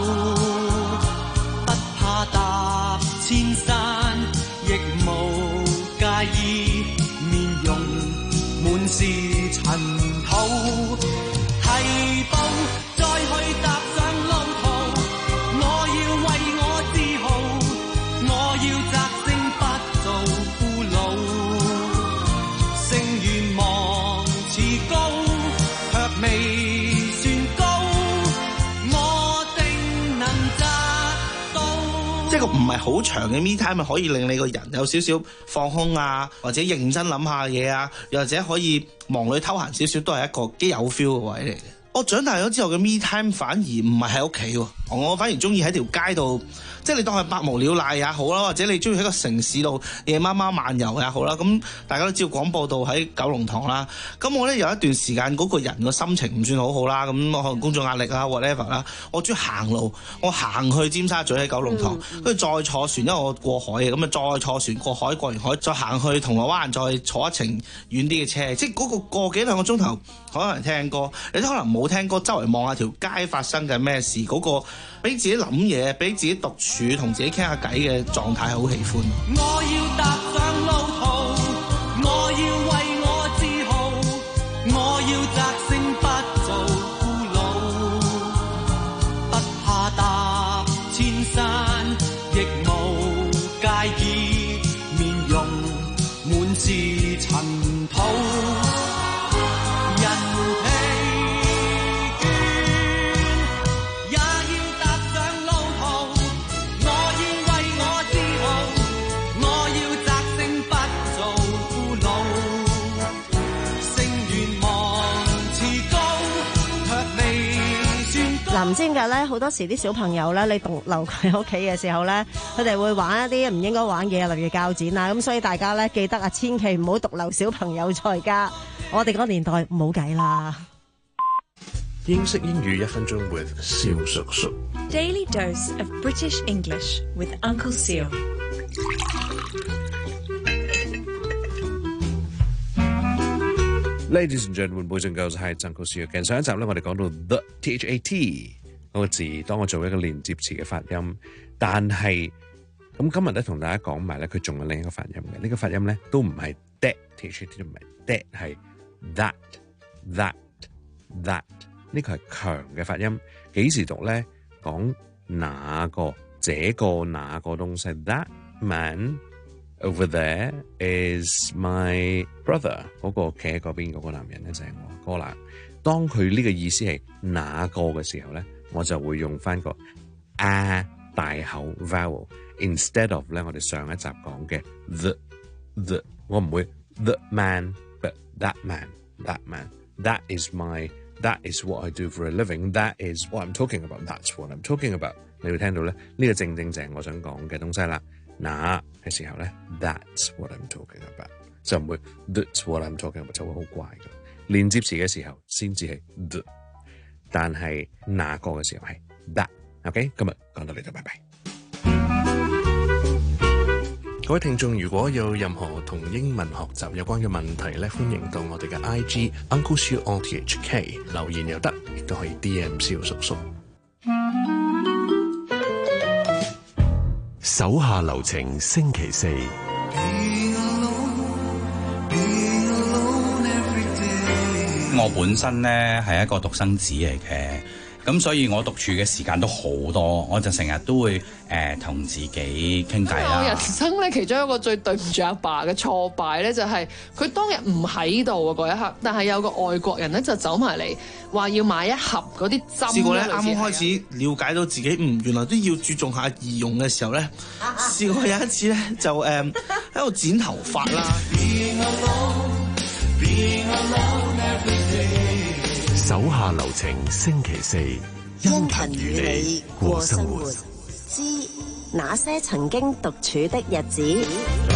虜，不怕踏千山亦無介意，面容滿是塵土，提步再去踏上路途，我要為我自豪，我要摘星不做俘虜，勝願望似高，卻未算高，我定能摘到。 即係個唔係好長嘅 me time，可以令你個人有少少放空啊，或者認真諗下嘢啊，又或者可以忙裏偷閒少少，都係一個幾有 feel 嘅位嚟嘅。我長大咗之後嘅 me time 反而唔係喺屋企喎，我反而中意喺條街度，即係你當係百無聊賴也好啦，或者你中意喺個城市度夜媽媽漫遊也好啦。咁大家都知道廣播道喺九龍塘啦，咁我咧有一段時間嗰個人個心情唔算好好啦，咁我可能工作壓力啊 whatever 啦，我中意行路，我行去尖沙咀喺九龍塘，跟住再坐船，因為我過海嘅，咁啊再坐船過海，過完海再行去銅鑼灣，再坐一程遠啲嘅車，即係嗰個個幾兩個鐘頭，可能聽歌，有啲可能冇聽歌，周圍望下條街發生緊咩事，嗰個俾自己諗嘢，俾自己獨處同自己傾下偈嘅狀態，好喜歡。 我要踏上路途，我要為我自豪，我要摘星不做俘虜，不怕踏千山亦無介意，面容滿是塵土。 唔知點解咧，好多時啲小朋友咧，你獨留佢喺屋企嘅時候咧，佢哋會玩一啲唔應該玩嘅嘢，例如鉸剪啊，咁所以大家咧記得啊，千祈唔好獨留小朋友在家。我哋嗰個年代冇計啦。 英式英語一分鐘 with 蕭叔叔。 Daily dose of British English with Uncle Seal。 Ladies and gentlemen, boys and girls, hi, it's Uncle Seal again。上一集咧，我哋講到 the T H A T 嗰個字，當我做一個連接詞嘅發音，但係咁今日咧同大家講埋咧，佢仲有另一個發音嘅。呢、這個發音咧都唔係 that T H A T 都唔係 that 係 that that that 呢個係強嘅發音。幾時讀咧？講那個、這個、那個東西 that man。Over there is my brother， 嗰個企喺嗰邊嗰個男人咧就係我哥啦。當佢呢個意思係那個嘅時候咧， 我就會用翻個 a 大口 vowel，instead of 咧我哋上一集講嘅 the the， 我唔會 the man but that man that man that is my that is what I do for a living that is what I'm talking about that's what I'm talking about。 你會聽到咧呢、呢個正正就係我想講嘅東西啦。那嘅時候咧 that's what I'm talking about， 就唔會 that's what I'm talking about， 就會好怪嘅。連接詞嘅時候先至係 the， 但係那個嘅時候係 that。OK， 今日講到呢度，拜拜。各位聽眾，如果有任何同英文學習有關嘅問題咧，歡迎到我哋嘅 I G Uncle Siu O T H K 留言又得，亦都可以 D M 蕭叔叔。 手下留情，星期四。 我本身咧係一個獨生子嚟嘅，咁所以我獨處嘅時間都好多，我就成日都會誒同、呃、自己傾偈啦。 我人生咧其中一個最對唔住阿爸嘅挫敗咧，就係佢當日唔喺度啊嗰一刻，但係有個外國人咧就走埋嚟話要買一盒嗰啲針。 試過咧，啱啱開始了解到自己唔原來都要注重下儀容嘅時候咧，試過有一次咧就誒喺度剪頭髮啦。 手下留情，星期四， 殷勤與你過生活之那些曾經獨處的日子。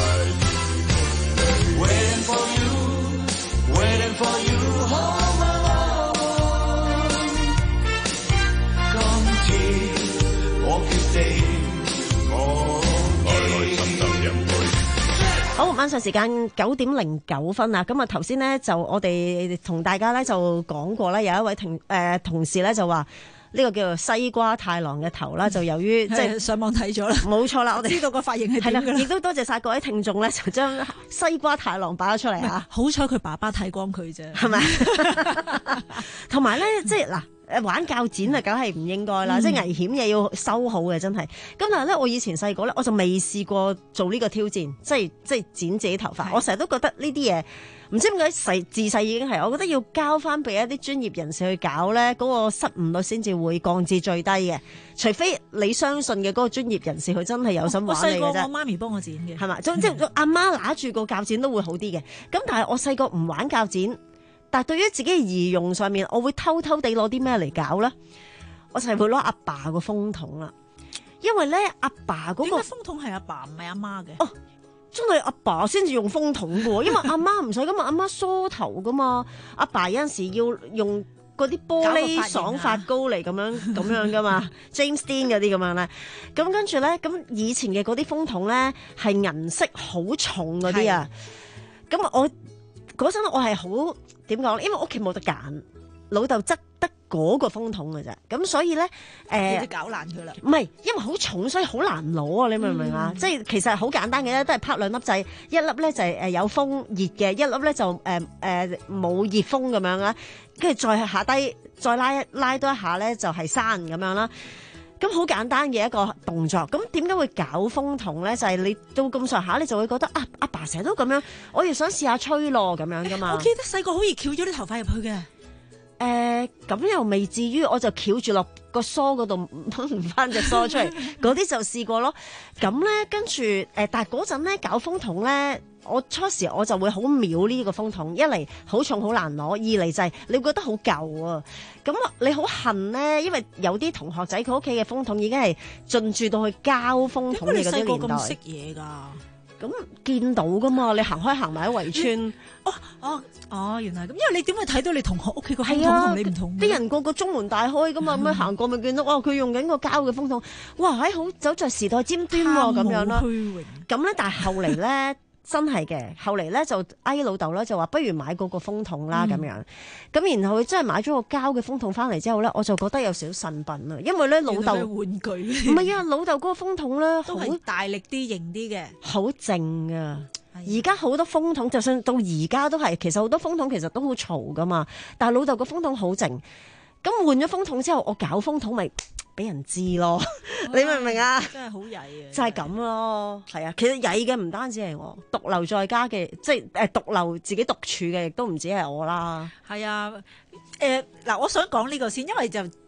好，晚上時間九點零九分啊！咁啊，頭先呢，就我哋同大家咧就講過咧，有一位同誒、呃、同事咧就話呢個叫做西瓜太郎嘅頭啦，就由於即係上網睇咗啦， 冇錯啦，我哋知道個髮型係點㗎啦。 亦都多謝晒各位聽眾咧，就將西瓜太郎擺咗出嚟啊！ 好彩佢爸爸睇光佢啫， 係咪？同埋咧，即係嗱。誒玩鉸剪啊，梗係唔應該啦，嗯、即係危險嘢要收好嘅，真係。咁但係咧，我以前細個咧，我就未試過做呢個挑戰，即係即係剪自己頭髮。我成日都覺得呢啲嘢唔知點解細自細已經係，我覺得要交翻俾一啲專業人士去搞咧，嗰、嗰個失誤率先至會降至最低嘅。除非你相信嘅嗰個專業人士，佢真係有心玩你嘅啫。 我細個我媽咪幫我剪嘅， 係嘛？即係阿媽拿住個鉸剪都會好啲嘅。咁但係我細個唔玩鉸剪。但係對於自己嘅儀容上面，我會偷偷地攞啲咩嚟搞咧？我就係會攞阿爸個風筒啦，因為咧阿爸嗰個風筒係阿爸唔係阿媽嘅。 哦，真係阿爸先至用風筒嘅喎，因為阿媽唔使噶嘛，阿媽梳頭噶嘛，阿爸有陣時要用嗰啲玻璃爽髮膏嚟咁樣咁樣噶嘛，James Dean 嗰啲咁樣咧。咁跟住咧，咁以前嘅嗰啲風筒咧係銀色好重嗰啲啊。咁我嗰陣我係好。點講咧？因為屋企冇得揀，老豆執得嗰個風筒嘅啫，咁所以咧，誒、呃， 你搞爛佢啦？唔係，因為好重，所以好難攞啊！你明唔明啊？嗯、即係其實係好簡單嘅咧，都係拍兩粒掣，一粒咧就係誒有風熱嘅，一粒咧就誒誒冇熱風咁樣啦，跟住再下低再拉拉多一下咧就係閂咁樣啦。咁好簡單嘅一個動作，咁點解會搞風筒咧？就係、是、你到咁上下，你就會覺得啊，阿爸成日都咁樣，我亦想試下吹咯咁樣噶嘛。 我記得細個好易翹咗啲頭髮入去嘅。誒、 呃，咁又未至於，我就翹住落個梳嗰度掹唔翻隻梳出嚟，嗰啲就試過咯。咁咧，跟住誒，但係嗰陣咧搞風筒咧。我初時我就會好秒呢個風筒，一嚟好重好難攞，二嚟就係你會覺得好舊啊。咁你好恨咧，因為有啲同學仔佢屋企嘅風筒已經係進駐到去膠風筒嘅嗰啲年代。點解你細個咁識嘢㗎？咁見到㗎嘛，你行開行埋喺圍村。 哦哦哦，原來咁，因為你點會睇到你同學屋企個風筒同你唔同？ 啲人個個中門大開㗎嘛，咁樣行過咪見到，哇！佢用緊個膠嘅風筒，哇！喺好走在時代尖端喎，咁樣啦。咁咧，但係後嚟咧。真係嘅，後嚟咧就嗌老豆咧就話不如買嗰個風筒啦咁、嗯、樣，咁然後佢真係買咗個膠嘅風筒翻嚟之後咧，我就覺得有少少神品啦，因為咧老豆玩具唔係啊，老豆嗰個風筒咧都係大力啲、型啲嘅， 好靜啊！而家好多風筒，就算到而家都係，其實好多風筒其實都好嘈噶嘛，但係老豆個風筒好靜。咁換咗風筒之後，我搞風筒咪俾人知咯，你明唔明啊？ 真係好曳啊！ 就係咁咯，係啊，其實曳嘅唔單止係我，獨留在家嘅，即係誒獨留自己獨處嘅，亦都唔止係我啦。 係啊，誒、呃、嗱，我想講呢個先，因為就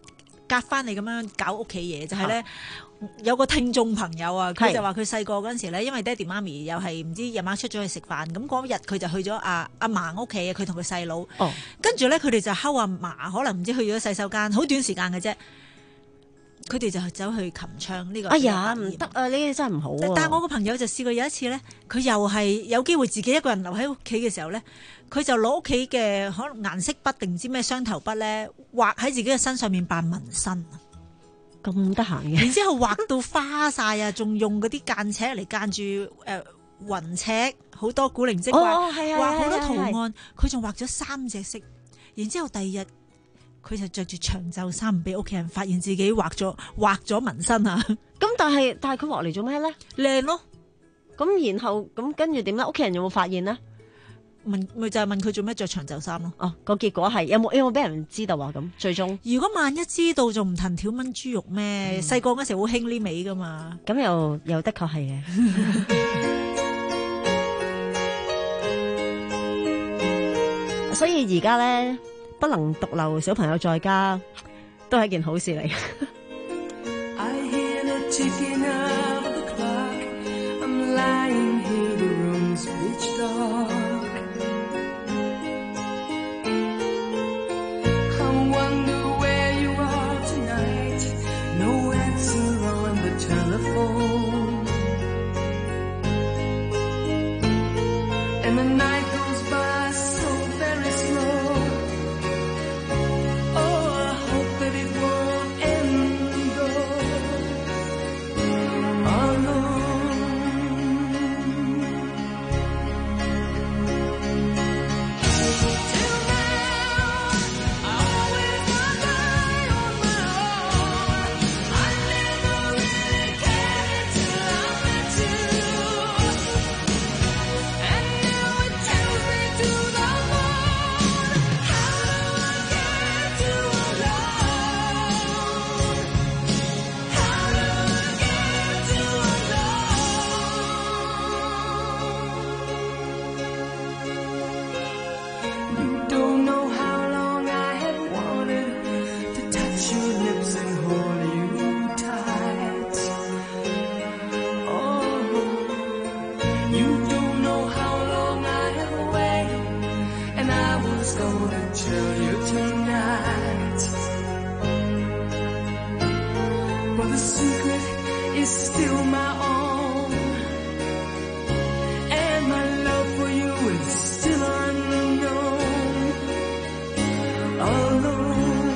隔翻嚟咁樣搞屋企嘢，就係、是、咧。有個聽眾朋友啊，佢就話佢細個嗰陣時咧，因為爹哋媽咪又係唔知夜晚出咗去食飯，咁嗰日佢就去咗阿阿嫲屋企啊，佢同佢細佬，跟住咧佢哋就睺阿嫲，可能唔知去咗洗手間，好短時間嘅啫。佢哋就走去擒窗呢、呢個。 哎呀，唔得啊！呢啲真係唔好、啊。 但係我個朋友就試過有一次咧，佢又係有機會自己一個人留喺屋企嘅時候咧，佢就攞屋企嘅可能顏色筆定唔知咩雙頭筆咧，畫喺自己嘅身上面扮紋身。 咁得閒嘅， 然之後畫到花晒啊，仲用嗰啲間尺嚟間住誒雲尺，好多古靈精怪， 哦係畫好多圖案。佢仲畫咗三隻色，然之後第二日佢就着住長袖衫，唔俾屋企人發現自己畫咗畫咗紋身啊！ 咁但係但係佢畫嚟做咩咧？ 靚咯！ 咁然後咁跟住點咧？屋企人有冇發現咧？ 問咪就係問佢做咩着長袖衫咯？ 哦，個結果係有冇有冇俾人知道啊？咁最終如果萬一知道，仲唔藤條炆豬肉咩？細個嗰時好興呢味噶嘛。 咁又又的確係嘅。所以而家咧不能獨留小朋友在家，都係一件好事嚟。 I hear the ticking of the clock. I'm lying here, the room's pitch dark. Telephone and the night goes by so very slow. Oh, I hope that it won't end though alone. Till now, I always wonder on my own. I never really cared till I met you, and now it tells me to the moon. How do I get to alone? How do I get to alone? You don't know how long I have wanted to touch your lips and hold you tight. Oh, you don't know how long I have waited, and I was gonna tell you tonight. But the secret is still my own, and my love for you is still unknown. Alone.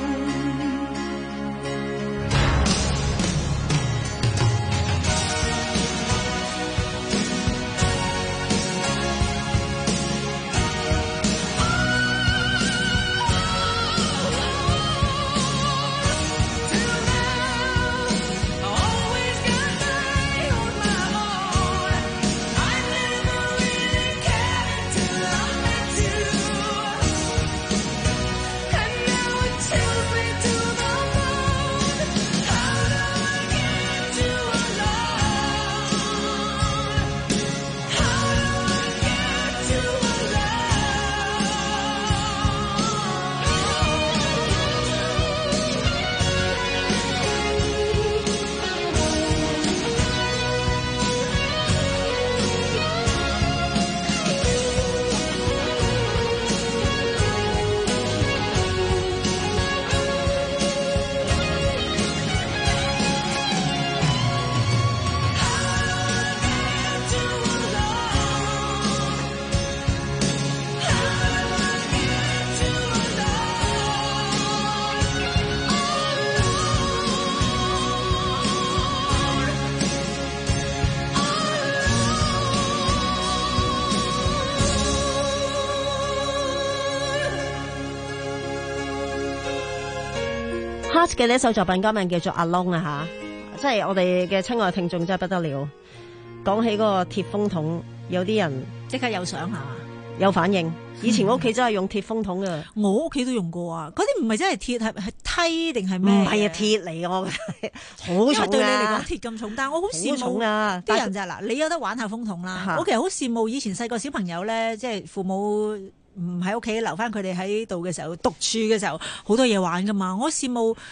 Heart 嘅呢一首作品歌名叫做 Alone 啊吓，即係我哋嘅親愛聽眾真係不得了。講起嗰個鐵風筒，有啲人即刻有相下， 有反應。以前我屋企真係用鐵風筒嘅， 我屋企都用過啊。嗰啲唔係真係鐵，係係梯定係咩？ 唔係啊，鐵嚟我好重啊。 對你嚟講鐵咁重，但係我好羨慕啊！ 啲人就係嗱，你有得玩下風筒啦。我其實好羨慕以前細個小朋友咧，即係父母唔喺屋企留翻佢哋喺度嘅時候，獨處嘅時候好多嘢玩噶嘛。我羨慕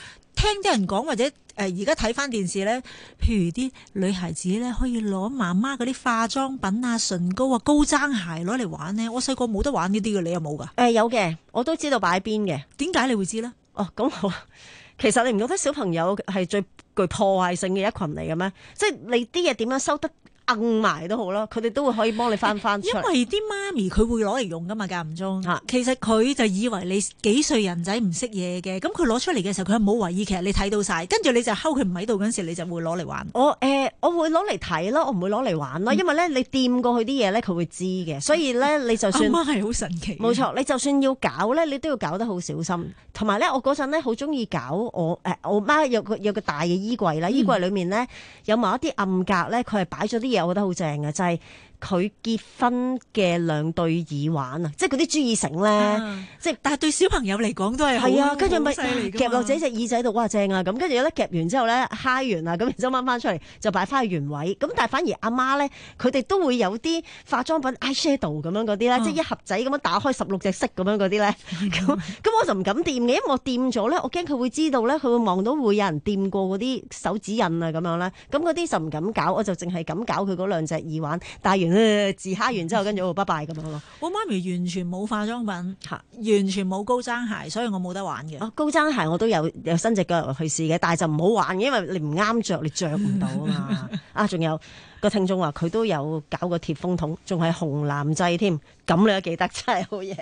聽啲人講或者誒而家睇翻電視咧，譬如啲女孩子咧可以攞媽媽嗰啲化妝品啊、唇膏啊、高踭鞋攞嚟玩咧。我細個冇得玩呢啲嘅，你有冇㗎？ 誒有嘅，我都知道擺邊嘅。 點解你會知咧？ 哦，咁我其實你唔覺得小朋友係最具破壞性嘅一群嚟嘅咩？即係你啲嘢點樣收得硬埋都好啦，佢哋都會可以幫你翻翻出嚟。 因為啲媽咪佢會攞嚟用噶嘛，間唔中。其實佢就以為你幾歲人仔唔識嘢嘅，咁佢攞出嚟嘅時候佢冇懷疑，其實你睇到晒，跟住你就睺佢唔喺度嗰陣時，你就會攞嚟玩。 我誒、呃、我會攞嚟睇咯，我唔會攞嚟玩咯，因為咧你掂過去啲嘢咧，佢會知嘅，所以咧你就算阿媽係好神奇。 冇錯，你就算要搞咧，你都要搞得好小心。同埋咧，我嗰陣咧好中意搞我誒、呃，我媽有個有個大嘅衣櫃啦，衣櫃裡面咧有某一啲暗格咧，佢係擺咗啲嘢，我覺得好正嘅。就係佢結婚嘅兩對耳環啊，即係嗰啲珠耳繩咧， 啊、即係但係對小朋友嚟講都係係啊，跟住咪好犀利㗎嘛夾落自己隻耳仔度，哇正啊！咁跟住咧夾完之後咧嗨完啦，咁然之後掹翻出嚟就擺翻去原位。咁但係反而阿媽咧，佢哋都會有啲化妝品 eye shadow 咁樣嗰啲咧，即係一盒仔咁樣打開十六隻色咁樣嗰啲咧。咁咁我就唔敢掂嘅，因為我掂咗咧，我驚佢會知道咧，佢會望到會有人掂過嗰啲手指印啊咁樣咧。咁嗰啲就唔敢搞，我就淨係咁搞佢嗰兩隻耳環，戴完自蝦完之後，跟住我拜拜咁樣咯。 我媽咪完全冇化妝品，完全冇高踭鞋，所以我冇得玩嘅。 哦，高踭鞋我都有有伸隻腳去試嘅，但係就唔好玩，因為你唔啱着，你着唔到啊嘛。啊，仲有個聽眾話佢都有搞個鐵風筒，仲係紅藍劑添，咁你都記得，真係好嘢。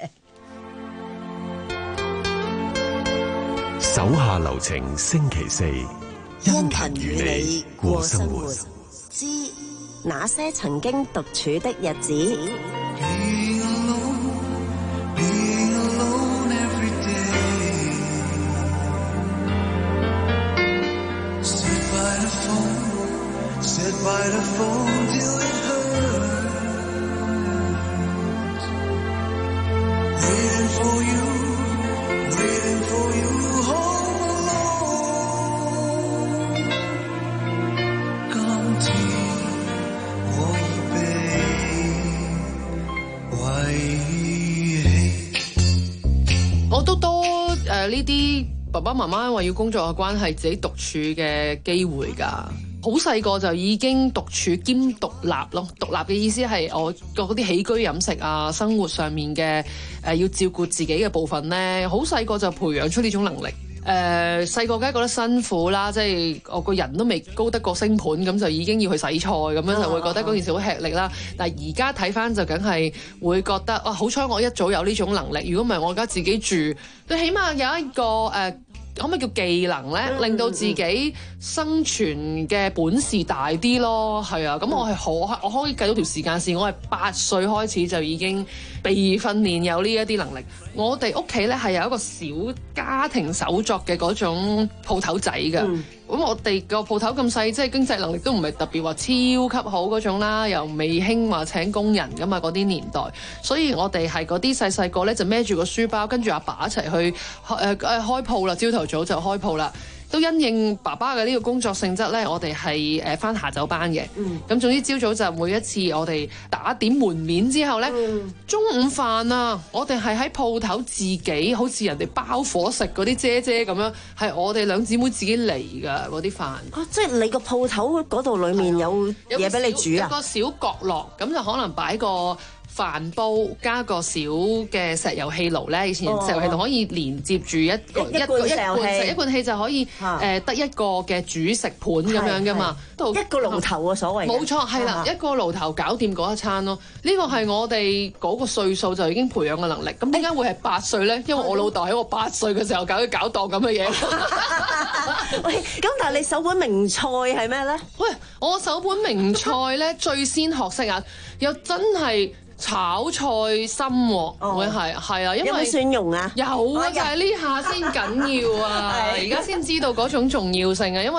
手下留情，星期四， 殷勤與你過生活之那些曾經獨處的日子。 我都多誒呢啲爸爸媽媽因為要工作嘅關係，自己獨處嘅機會㗎。好細個就已經獨處兼獨立咯。獨立嘅意思係我嗰啲起居飲食啊、生活上面嘅誒、呃、要照顧自己嘅部分咧，好細個就培養出呢種能力。誒細個梗係覺得辛苦啦，即係我個人都未高得過星盤，咁就已經要去洗菜咁樣，就會覺得嗰件事好吃力啦。但係而家睇翻就梗係會覺得，哇！好彩我一早有呢種能力，如果唔係我而家自己住，都起碼有一個誒。呃可唔可以叫技能咧，令到自己生存嘅本事大啲咯？係啊，咁我係可我可以計到條時間線，我係八歲開始就已經被訓練有呢一啲能力。我哋屋企咧係有一個小家庭手作嘅嗰種鋪頭仔㗎。咁、嗯、我哋個鋪頭咁細，即係經濟能力都唔係特別話超級好嗰種啦，又未興話請工人㗎嘛嗰啲年代，所以我哋係嗰啲細細個咧就孭住個書包，跟住阿爸一齊去誒誒開鋪啦，朝頭早就開鋪啦。都因應爸爸嘅呢個工作性質咧，我哋係誒返下晝班嘅。咁、嗯、總之朝早就每一次我哋打點門面之後咧，嗯、中午飯啊，我哋係喺鋪頭自己，好似人哋包伙食嗰啲姐姐咁樣，係我哋兩姊妹自己嚟㗎嗰啲飯。啊， 即係你個鋪頭嗰度裡面有嘢俾你煮啊？ 有個小角落，咁就可能擺個飯煲加個小嘅石油氣爐咧，以前石油氣爐可以連接住一個、哦、一個一罐一罐氣就可以誒得、呃、一個嘅煮食盤咁樣噶嘛， 一個爐頭啊所謂。 冇錯，係啦，一個爐頭搞掂嗰一餐咯。呢個係我哋嗰個歲數就已經培養嘅能力。咁點解會係八歲咧？因為我老豆喺我八歲嘅時候搞啲搞檔咁嘅嘢。 喂，咁但係你首本名菜係咩咧？ 喂，我首本名菜咧最先學識啊，又真係。炒菜心喎，會係係啊，因為有冇蒜蓉啊？ 有啊，就係呢下先緊要啊！而家先知道嗰種重要性啊，因為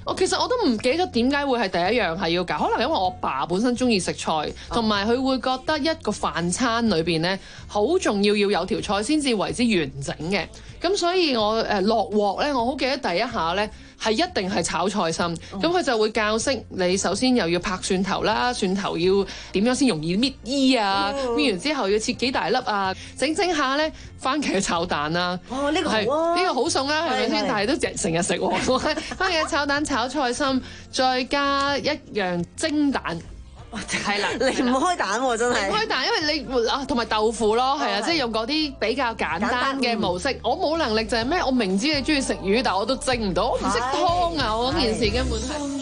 我其實我都唔記得點解會係第一樣係要搞，可能因為我爸本身中意食菜，同埋佢會覺得一個飯餐裏邊咧好重要，要有條菜先至為之完整嘅。咁所以我誒落鑊咧，我好記得第一下咧係一定係炒菜心。咁佢、嗯、就會教識你，首先又要拍蒜頭啦，蒜頭要點樣先容易搣衣啊，搣、嗯、完之後要切幾大粒啊，整整下咧番茄炒蛋啦。哦，呢、呢個好啊，呢、呢個好餸啦，係咪先？但係都成日食喎。番茄炒蛋炒菜心，再加一樣蒸蛋。係啦， 你唔開蛋喎、啊，真係唔開蛋，因為你啊同埋豆腐咯，係啊，即係用嗰啲比較簡單嘅模式。我冇能力就係咩？我明知你中意食魚，但我都蒸唔到，我唔識湯啊！我嗰件事根本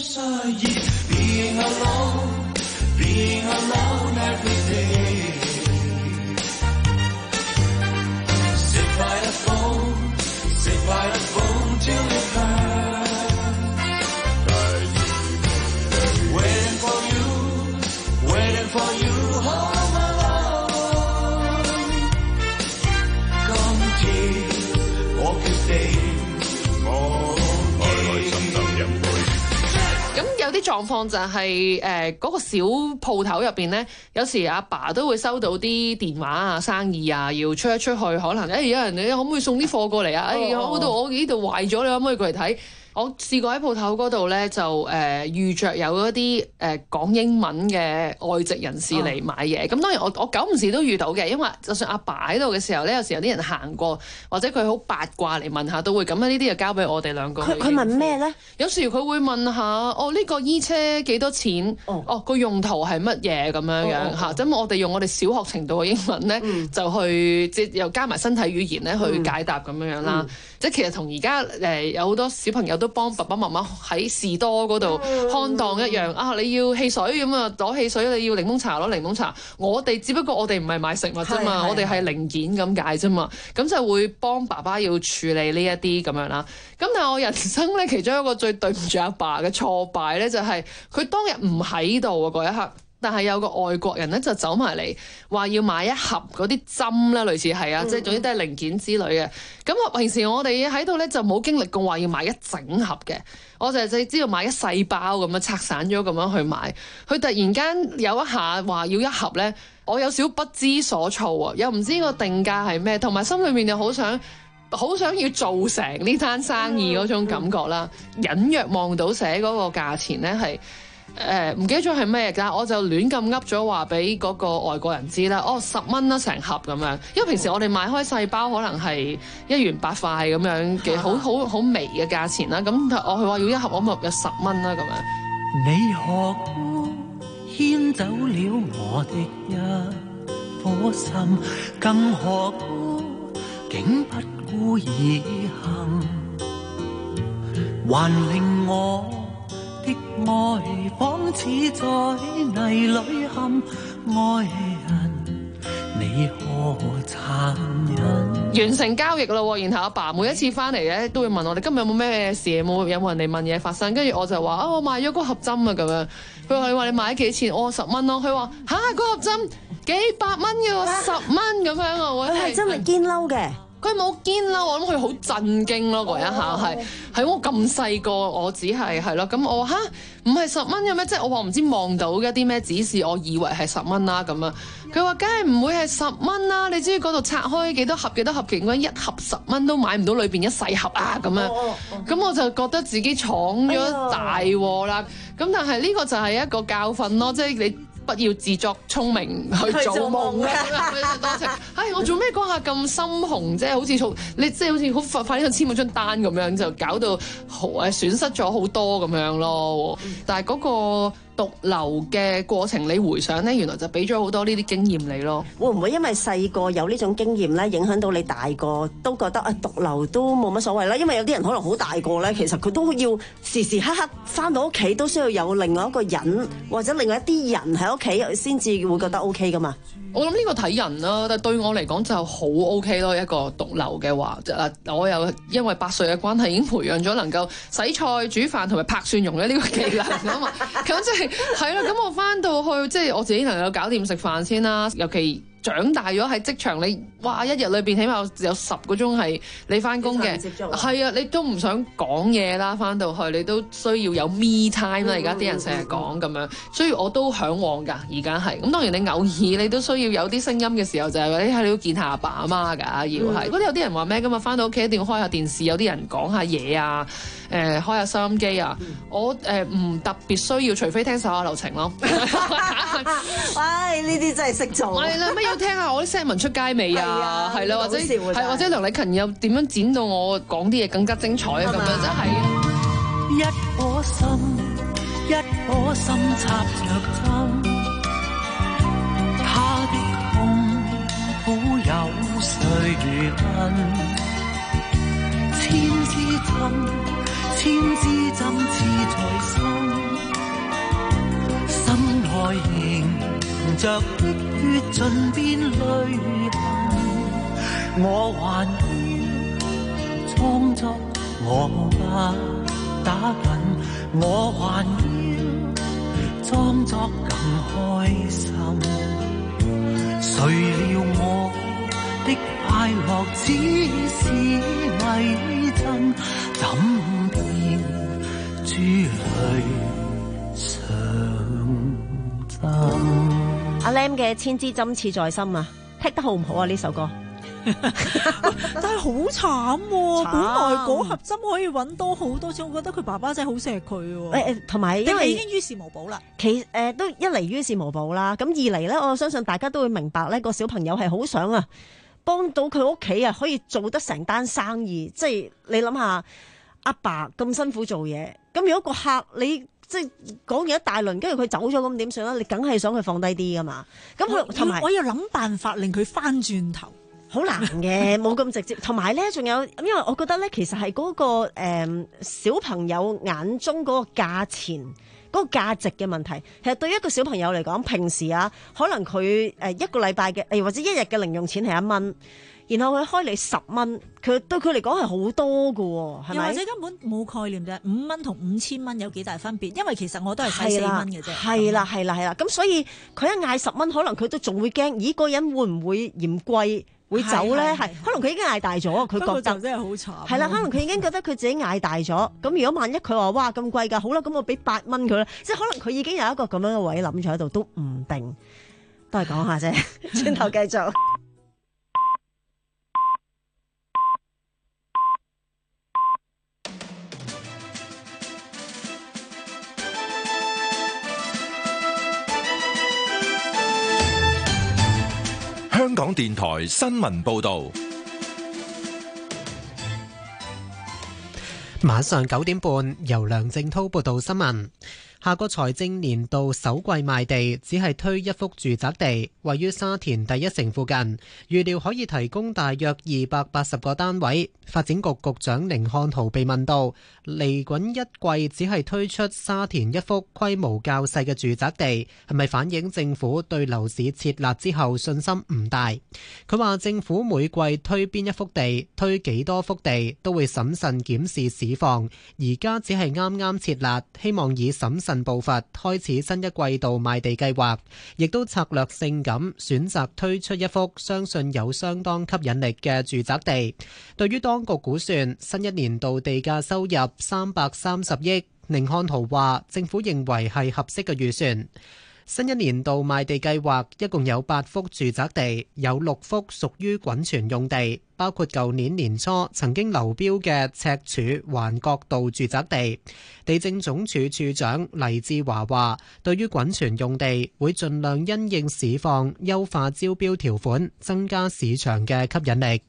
For you home alone， 今天我決定我開開心心飲杯。 咁有啲狀況就係誒嗰個小鋪頭入邊咧，有時阿爸都會收到啲電話啊、生意啊，要出一出去，可能誒、欸、有人你可唔可以送啲貨過嚟啊？誒、欸、我度我呢度壞咗，你可唔可以過嚟睇？我試過喺鋪頭嗰度咧，就誒、呃、遇着有一啲誒、呃、講英文嘅外籍人士嚟買嘢。咁、哦、當然我我久唔時都遇到嘅，因為就算阿爸喺度嘅時候咧，有時有啲人行過或者佢好八卦嚟問下都會咁啊。呢啲就交俾我哋兩個。佢佢問咩咧？有時佢會問下哦，呢、呢個衣車幾多錢？哦，個、哦、用途係乜嘢咁樣樣嚇？咁、哦哦、我哋用我哋小學程度嘅英文咧，嗯、就去即又加埋身體語言咧去解答咁樣樣啦。嗯嗯、即係其實同而家誒有好多小朋友都幫爸爸媽媽喺士多嗰度看檔一樣、嗯、啊！你要汽水咁啊，攞汽水；你要檸檬茶攞檸檬茶。我哋只不過我哋唔係買食物啫嘛，我哋係零件咁解啫嘛。咁就會幫爸爸要處理呢一啲咁樣啦。咁但係我人生咧其中一個最對唔住阿爸嘅挫敗咧，就係佢當日唔喺度啊嗰一刻。但係有個外國人咧就走埋嚟話要買一盒嗰啲針啦，類似係啊，即係、嗯、總之都係零件之類嘅。咁平時我哋喺度咧就冇經歷過話要買一整盒嘅，我就係知道買一細包咁樣拆散咗咁樣去買。佢突然間有一下話要一盒咧，我有少不知所措啊，又唔知個定價係咩，同埋心裏面又好想好想要做成呢單生意嗰種感覺啦。嗯嗯、隱約望到寫嗰個價錢咧係。誒唔、呃、記得咗係咩㗎？我就亂咁噏咗話俾嗰個外國人知啦。哦，十蚊啦成盒咁樣，因為平時我哋買開細包可能係一元八塊咁樣嘅，好好好微嘅價錢啦。咁我佢話要一盒，我咪有十蚊啦咁樣。 你何故牽走了我的一顆心，更何故竟不顧而行，還令我的愛仿似在泥裏陷，愛人你何殘忍。 完成交易咯，然後阿爸每一次翻嚟咧都會問我哋今日有冇咩事，有冇有冇人嚟問嘢發生，跟住我就話啊、哦、我買咗嗰盒針啊咁樣。佢話你話你買咗幾錢？我話十蚊咯。佢話吓，嗰盒針幾百蚊嘅喎，十蚊咁樣啊！我係真係堅嬲嘅。 佢冇堅啦，我諗佢好震驚咯，嗰一下係係我咁細個，我只係係咯，咁我話吓，唔係十蚊嘅咩？即係我話唔知望到一啲咩指示，我以為係十蚊啦咁啊。佢話梗係唔會係十蚊啦，你知嗰度拆開幾多盒幾多盒，結果一盒十蚊都買唔到裏邊一細盒啊咁樣。咁我就覺得自己闖咗大禍啦。咁但係呢個就係一個教訓咯，即係你。不要自作聰明去做夢啊！多謝，唉，我做咩嗰下咁心紅啫？好似做你即係好似好快快啲去簽嗰張單咁樣，就搞到好誒損失咗好多咁樣咯。但係嗰個毒瘤嘅過程，你回想咧，原來就俾咗好多呢啲經驗你咯。 會唔會因為細個有呢種經驗咧，影響到你大個都覺得啊毒瘤都冇乜所謂啦？因為有啲人可能好大個咧，其實佢都要時時刻刻翻到屋企都需要有另外一個人或者另外一啲人喺屋企先至會覺得 O K 噶嘛。 我諗呢個睇人啦，但係對我嚟講就好 O K 咯。一個毒瘤嘅話，嗱我又因為八歲嘅關係已經培養咗能夠洗菜、煮飯同埋拍蒜蓉嘅呢個技能啊嘛。咁即係係啦，咁我翻到去即係我自己能夠搞掂食飯先啦。尤其長大咗喺職場，你哇一日裏邊起碼有有十個鐘係你翻工嘅，係啊，你都唔想講嘢啦，翻到去你都需要有 me time 啦。而家啲人成日講咁樣，所以我都嚮往㗎。而家係咁，當然你偶爾你都需要有啲聲音嘅時候，就係話你係你要見下阿爸阿媽㗎，要係。嗰啲有啲人話咩㗎嘛？翻到屋企一定要開下電視，有啲人講下嘢啊，誒、呃、開下收音機啊。嗯、我誒唔、呃、特別需要，除非聽手下留情咯。 唉，呢啲真係識做。 係啦，乜要聽下我啲聲紋出街未啊？係啦，或者係或者梁禮勤又點樣剪到我講啲嘢更加精彩啊？咁樣真係。 一顆心，一顆心插着針，他的痛苦有誰問？千支針，千支針刺在心，心內凝着的血盡變淚痕，我還要裝作我不打緊，我還要裝作更開心，誰料我的快樂只是迷陣，怎變珠淚上針。 阿 Lam 嘅千支針刺在心啊，踢得好唔好啊？呢首歌但係好慘喎，本來嗰盒針可以揾多好多錢，我覺得佢爸爸真係好錫佢喎。 誒誒，同埋因為已經於事無補啦。 其誒、呃、都一嚟於事無補啦，咁二嚟咧，我相信大家都會明白咧，個小朋友係好想啊幫到佢屋企啊，可以做得成單生意。即係你諗下，阿爸咁辛苦做嘢，咁如果個客你即係講完一大輪，跟住佢走咗，咁點算啦？你梗係想佢放低啲噶嘛？咁佢同埋我要諗辦法令佢翻轉頭。 好難嘅，冇咁直接。同埋咧，仲有，因為我覺得咧，其實係嗰、嗰個誒、呃、小朋友眼中嗰個價錢、嗰、嗰個價值嘅問題。其實對於一個小朋友嚟講，平時啊，可能佢誒一個禮拜嘅，誒或者一日嘅零用錢係一蚊，然後佢開你十蚊，佢對佢嚟講係好多㗎喎，係咪？ 又或者根本冇概念啫，五蚊同五千蚊有幾大分別？因為其實我都係使四蚊嘅啫。 係啦，係啦，係啦。咁所以佢一嗌十蚊，可能佢都仲會驚，咦？個人會唔會嫌貴？會走咧，係可能佢已經嗌大咗，佢覺得真係好慘。 係啦，可能佢已經覺得佢自己嗌大咗。咁如果萬一佢話哇咁貴㗎，好啦，咁我俾八蚊佢啦。即係可能佢已經有一個咁樣嘅位諗住喺度，都唔定。都係講下啫，轉頭繼續。 香港電台新聞報道， 晚上九點半，由梁正滔報道新聞。下個財政年度首季賣地只係推一幅住宅地，位於沙田第一城附近，預料可以提供大約二百八十個單位。發展局局長甯漢豪被問到，嚟緊一季只係推出沙田一幅規模較細嘅住宅地，係咪反映政府對樓市設立之後信心唔大？佢話政府每季推邊一幅地，推幾多幅地，都會審慎檢視市況，而家只係啱啱設立，希望以審慎步伐開始新一季度賣地計劃，亦都策略性咁選擇推出一幅相信有相當吸引力嘅住宅地。對於當局估算新一年度地價收入三百三十億，甯漢豪話政府認為係合適嘅預算。新一年度賣地計劃一共有八幅住宅地，有六幅屬於滾存用地，包括舊年年初曾經流標嘅赤柱環角道住宅地。地政總署署長黎志華話，對於滾存用地會盡量因應市況，優化招標條款，增加市場嘅吸引力。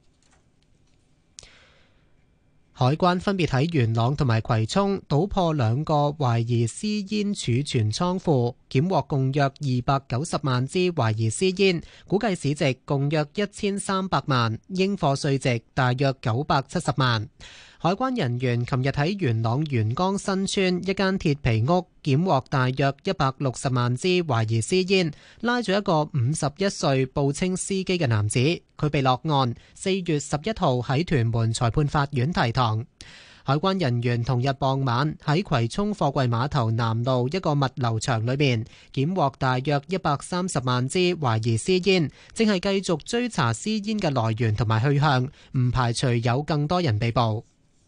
海關分別喺元朗同埋葵涌搗破兩個懷疑私煙儲存倉庫，檢獲共約二百九十萬支懷疑私煙，估計市值共約一千三百萬，應課稅值大約九百七十萬。海關人員琴日喺元朗元江新村一間鐵皮屋檢獲大約一百六十萬支懷疑私煙，拉咗一個五十一歲報稱司機嘅男子，佢被落案，四月十一號喺屯門裁判法院提堂。 海關人員同日傍晚喺葵涌貨櫃碼頭南路一個物流場裏面檢獲大約一百三十萬支懷疑私煙，正係繼續追查私煙嘅來源同埋去向，唔排除有更多人被捕。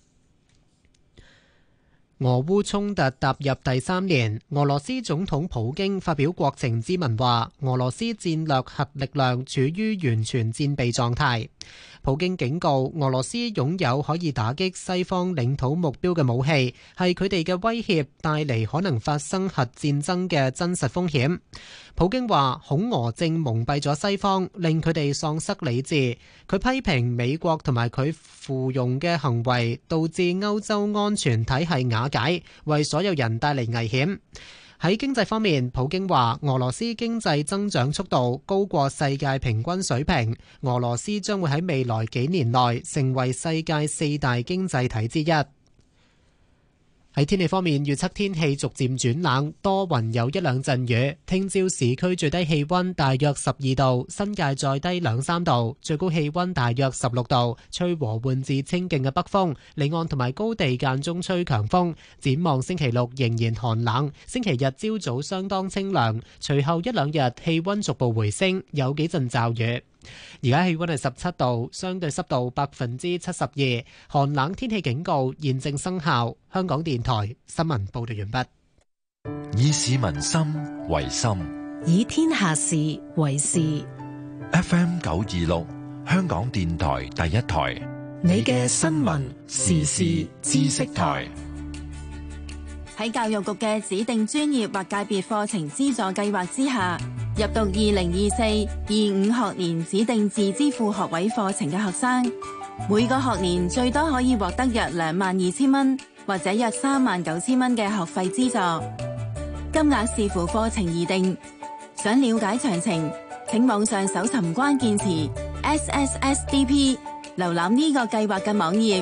俄烏衝突踏入第三年，俄羅斯總統普京發表國情咨文話，俄羅斯戰略核力量處於完全戰備狀態。普京警告俄羅斯擁有可以打擊西方領土目標嘅武器，係佢哋嘅威脅，帶嚟可能發生核戰爭嘅真實風險。普京話恐俄正蒙蔽咗西方，令佢哋喪失理智。佢批評美國同埋佢附庸嘅行為，導致歐洲安全體系瓦解，為所有人帶嚟危險。喺經濟方面，普京話俄羅斯經濟增長速度高過世界平均水平，俄羅斯將會喺未來幾年內成為世界四大經濟體之一。喺天氣方面，預測天氣逐漸轉冷，多雲有一兩陣雨。聽朝市區最低氣溫大約十二度，新界再低兩三度，最高氣溫大約十六度，吹和緩至清勁嘅北風，離岸同埋高地間中吹強風。展望星期六仍然寒冷，星期日朝早相當清涼，隨後一兩日氣溫逐步回升，有幾陣驟雨。而家氣溫係十七度，相對濕度百分之七十二，寒冷天氣警告現正生效。香港電台新聞報道完畢。 以市民心為心， 以天下事為事。 F M 九二六，香港電台第一台， 你嘅新聞時事知識台。 喺教育局嘅指定專業或界別課程資助計劃之下，入讀二零二四、二五學年指定自資副學位課程嘅學生，每個學年最多可以獲得約兩萬二千蚊或者約三萬九千蚊嘅學費資助，金額視乎課程而定。想了解詳情，請網上搜尋關鍵詞 S S S D P， 瀏覽呢個計劃嘅網頁。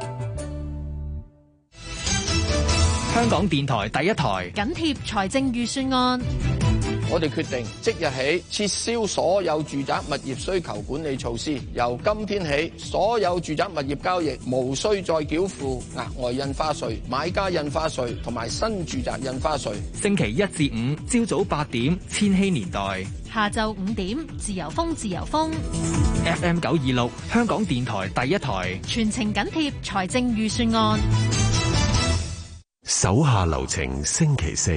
香港電台第一台緊貼財政預算案。 我哋決定即日起撤銷所有住宅物業需求管理措施，由今天起，所有住宅物業交易無需再繳付額外印花稅、買家印花稅同埋新住宅印花稅。 星期一至五朝早八點，千禧年代； 下晝五點，自由風自由風。 F M 九二六，香港電台第一台， 全程緊貼財政預算案。 手下留情，星期四。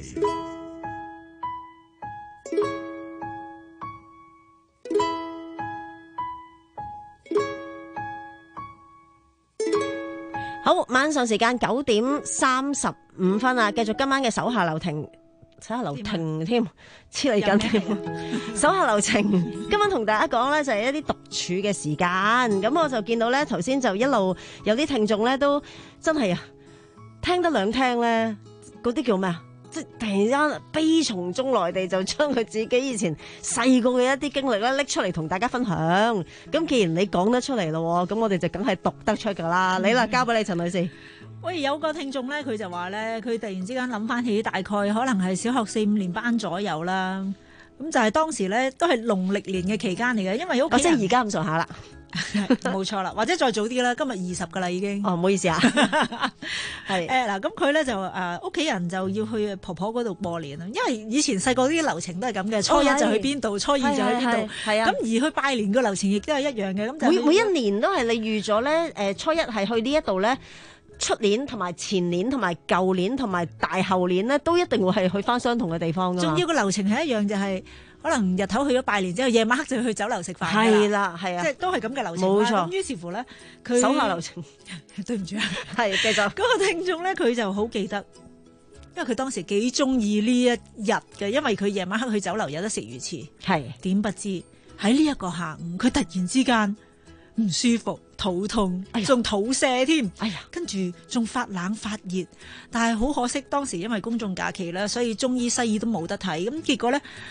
好，晚上時間九點三十五分啊！繼續今晚嘅手下留情，手下留情添，黐嚟緊添。手下留情，今晚同大家講咧就係一啲獨處嘅時間。咁我就見到咧，頭先就一路有啲聽眾咧都真係啊，聽得兩聽咧，嗰啲叫咩啊？即係突然間悲從中來地就將佢自己以前細個嘅一啲經歷咧拎出嚟同大家分享。咁既然你講得出嚟咯，咁我哋就梗係讀得出噶啦。你啦，交俾你陳女士。 喂，有個聽眾咧，佢就話咧，佢突然之間諗翻起大概可能係小學四五年班左右啦。咁就係當時咧都係農曆年嘅期間嚟嘅，因為屋企人即係而家咁上下啦。 冇錯啦，或者再早啲啦，今日二十噶啦已經。 哦，唔好意思啊。係誒嗱，咁佢咧就誒屋企人就要去婆婆嗰度過年啦，因為以前細個啲流程都係咁嘅，初一就去邊度，哦，初二就去邊度，係啊。咁而去拜年個流程亦都係一樣嘅，咁就每每一年都係你預咗咧，誒初一係去呢一度咧，出年同埋前年同埋舊年同埋大後年咧，都一定會係去翻相同嘅地方㗎嘛。 仲要個流程係一樣，就係、是。可能日頭去咗拜年之後，夜晚黑就去酒樓食飯。 係啦，係啊， 即係都係咁嘅流程。 冇錯。 咁於是乎咧，佢手下留情。 對唔住啊， 係繼續。 嗰個聽眾咧，佢就好記得，因為佢當時幾中意呢一日嘅，因為佢夜晚黑去酒樓有得食魚翅。 係。點不知喺呢一個下午，佢突然之間唔舒服、肚痛，仲肚瀉添。 哎呀， 跟住仲發冷發熱，但係好可惜，當時因為公眾假期啦，所以中醫西醫都冇得睇。咁結果咧。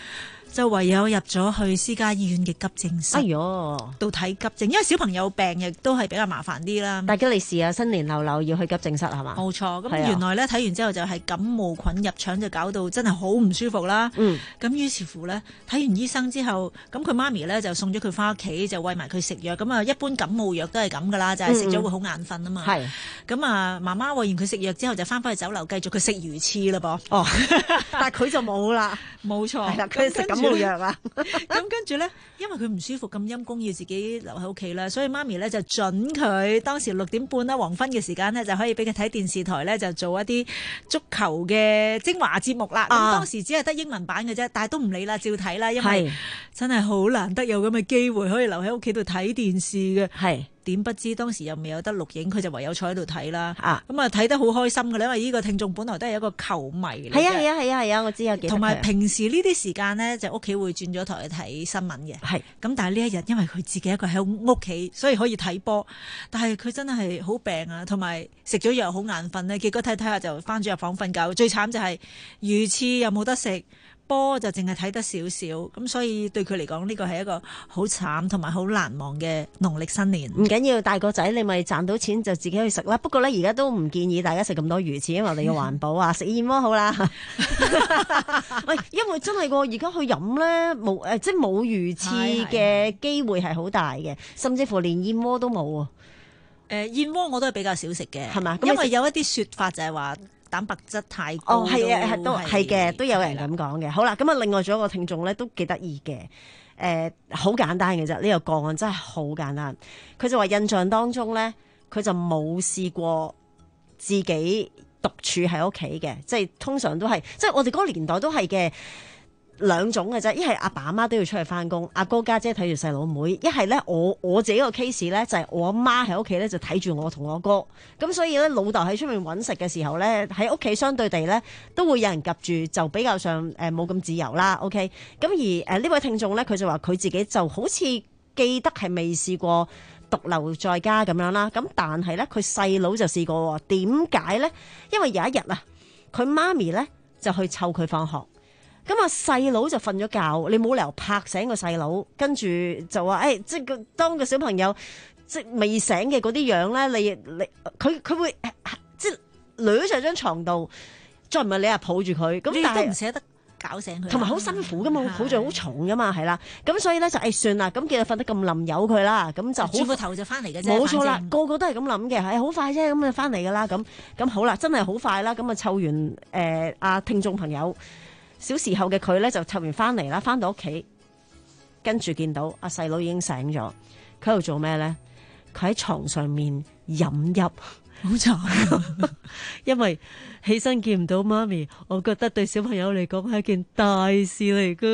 就唯有入咗去私家醫院嘅急症室。 哎喲， 到睇急症，因為小朋友病亦都係比較麻煩啲啦。 大吉利是啊，新年流流要去急症室係嘛？ 冇錯，咁係啊原來咧睇完之後就係感冒菌入腸，就搞到真係好唔舒服啦。 嗯， 咁於是乎咧睇完醫生之後，咁佢媽咪咧就送咗佢翻屋企，就餵埋佢食藥。咁啊，一般感冒藥都係咁噶啦，就係食咗會好眼瞓啊嘛。 係。 咁啊，媽媽餵完佢食藥之後，就翻返去酒樓繼續佢食魚翅啦噃。 哦，但係佢就冇啦， 冇錯。 係啦，佢食感冒藥啊。 咁跟住咧，因為佢唔舒服咁陰公，要自己留喺屋企啦，所以媽咪咧就準佢當時六點半啦，黃昏嘅時間咧就可以俾佢睇電視台咧，就做一啲足球嘅精華節目啦。咁、啊、當時只係得英文版嘅啫，但係都唔理啦，照睇啦，因為真係好難得有咁嘅機會可以留喺屋企度睇電視嘅。係。點不知當時又未有得錄影，佢就唯有坐喺度睇啦。啊，咁啊睇得好開心嘅，因為呢個聽眾本來都係一個球迷嚟嘅。係啊係啊係啊係啊，我知有幾。同埋平時呢啲時間呢，就屋企會轉咗台去睇新聞嘅。係。咁但係呢一日，因為佢自己一個喺屋企，所以可以睇波。但係佢真係好病啊，同埋食咗藥好眼瞓呢，結果睇睇下就翻咗入房瞓覺。最慘就係魚翅又冇得食。波就淨係睇得少少，咁所以對佢嚟講呢個係一個好慘同埋好難忘嘅農曆新年。 唔緊要，大個仔你咪賺到錢就自己去食啦。不過咧，而家都唔建議大家食咁多魚翅，因為我哋要環保啊，食燕窩好啦。喂，因為真係個而家去飲咧冇誒，即係冇魚翅嘅機會係好大嘅，甚至乎連燕窩都冇啊。 誒、呃，燕窩我都係比較少食嘅， 係嘛？ 因為有一啲說法就係話。蛋白質太高哦，係啊，都係嘅，都有人咁講嘅。好啦，咁啊，另外仲有一個聽眾咧，都幾得意嘅。誒、呃，好簡單嘅啫，呢、這個個案真係好簡單。佢就話印象當中咧，佢就冇試過自己獨處喺屋企嘅，即係通常都係，即係我哋嗰個年代都係嘅。兩種嘅啫，一係阿爸阿媽都要出去翻工，阿哥家姐睇住細佬妹；一係咧我我自己個 case 咧就係我阿媽喺屋企咧就睇住我同我哥，咁所以咧老豆喺出面揾食嘅時候咧喺屋企相對地咧都會有人夾住，就比較上誒冇咁自由啦。OK，咁而誒呢位聽眾咧佢就話佢自己就好似記得係未試過獨留在家咁樣啦，咁但係咧佢細佬就試過，點解咧？因為有一日啊，佢媽咪咧就去湊佢放學。咁啊，細佬就瞓咗覺，你冇理由拍醒個細佬，跟住就話誒、哎，即係個當個小朋友即係未醒嘅嗰啲樣咧，你你佢佢會即係攣喺張床度，再唔係你啊抱住佢，咁但係都唔捨得搞醒佢， 同埋好辛苦噶嘛，抱住好重噶嘛，係啦，咁所以咧就誒、哎、算啦，咁見佢瞓得咁冧，由佢啦，咁就好轉個頭就翻嚟嘅啫， 冇錯啦，個個都係咁諗嘅，係好快啫，咁就翻嚟噶啦，咁咁好啦，真係好快啦，咁啊湊完誒阿、呃、聽眾朋友。小時候嘅佢咧就湊完翻嚟啦，翻到屋企，跟住見到阿細佬已經醒咗，佢喺度做咩咧？佢喺床上面飲泣， 好慘， 因為起身見唔到媽咪，我覺得對小朋友嚟講係一件大事嚟噶。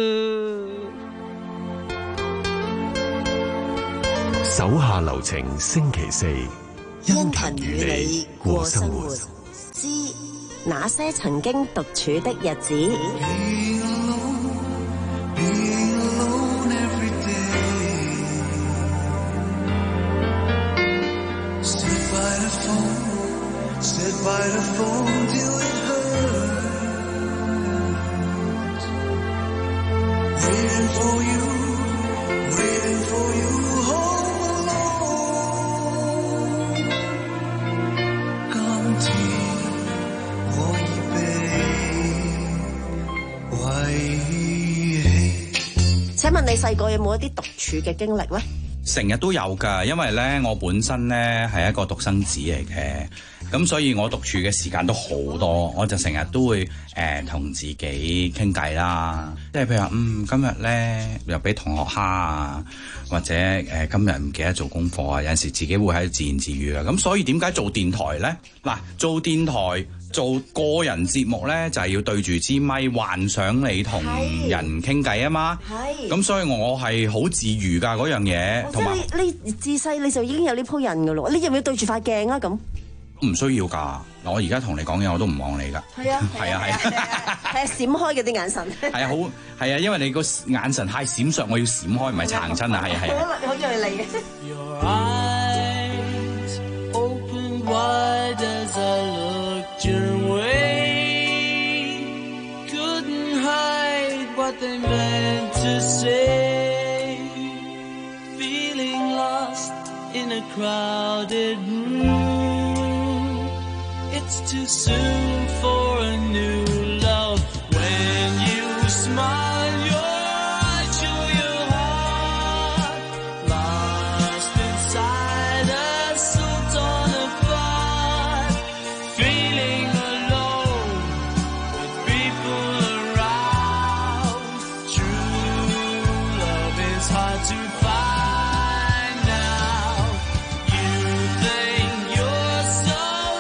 手下留情，星期四， 殷勤與你過生活。 那些曾經獨處的日子。請問你細個有冇一啲獨處嘅經歷咧？ 成日都有㗎，因為咧我本身咧係一個獨生子嚟嘅，咁所以我獨處嘅時間都好多，我就成日都會誒同、呃、自己傾偈啦，即係譬如話嗯今日咧又俾同學蝦啊，或者誒、呃、今日唔記得做功課啊，有陣時自己會喺度自言自語啊，咁所以點解做電台咧？嗱，做電台。做個人節目咧，就係、是、要對住支咪，幻想你同人傾偈啊嘛。係。咁所以我係好自如㗎嗰樣嘢，同埋你你自細你就已經有呢鋪人㗎咯。你要唔要對住塊鏡啊？咁唔需要㗎。我而家同你講嘢，我都唔望你㗎。係啊，係啊，係啊， 係啊，係閃開嗰啲眼神。 係啊，好係啊，因為你個眼神太閃爍，我要閃開，唔係撐親啊。係啊，係啊。 你好中意你嘅。 Your eyes open wide as I looked your way, couldn't hide what they meant to say, feeling lost in a crowded room. It's too soon for a new love. When you smile, your eyes show your heart. Lost inside a soul torn apart. Feeling alone with people around. True love is hard to find now. You think you're so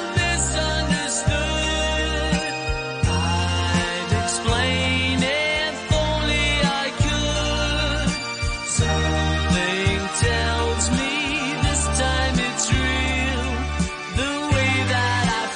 misunderstood. I'd explain if only I could. Something tells me this time it's real. The way that I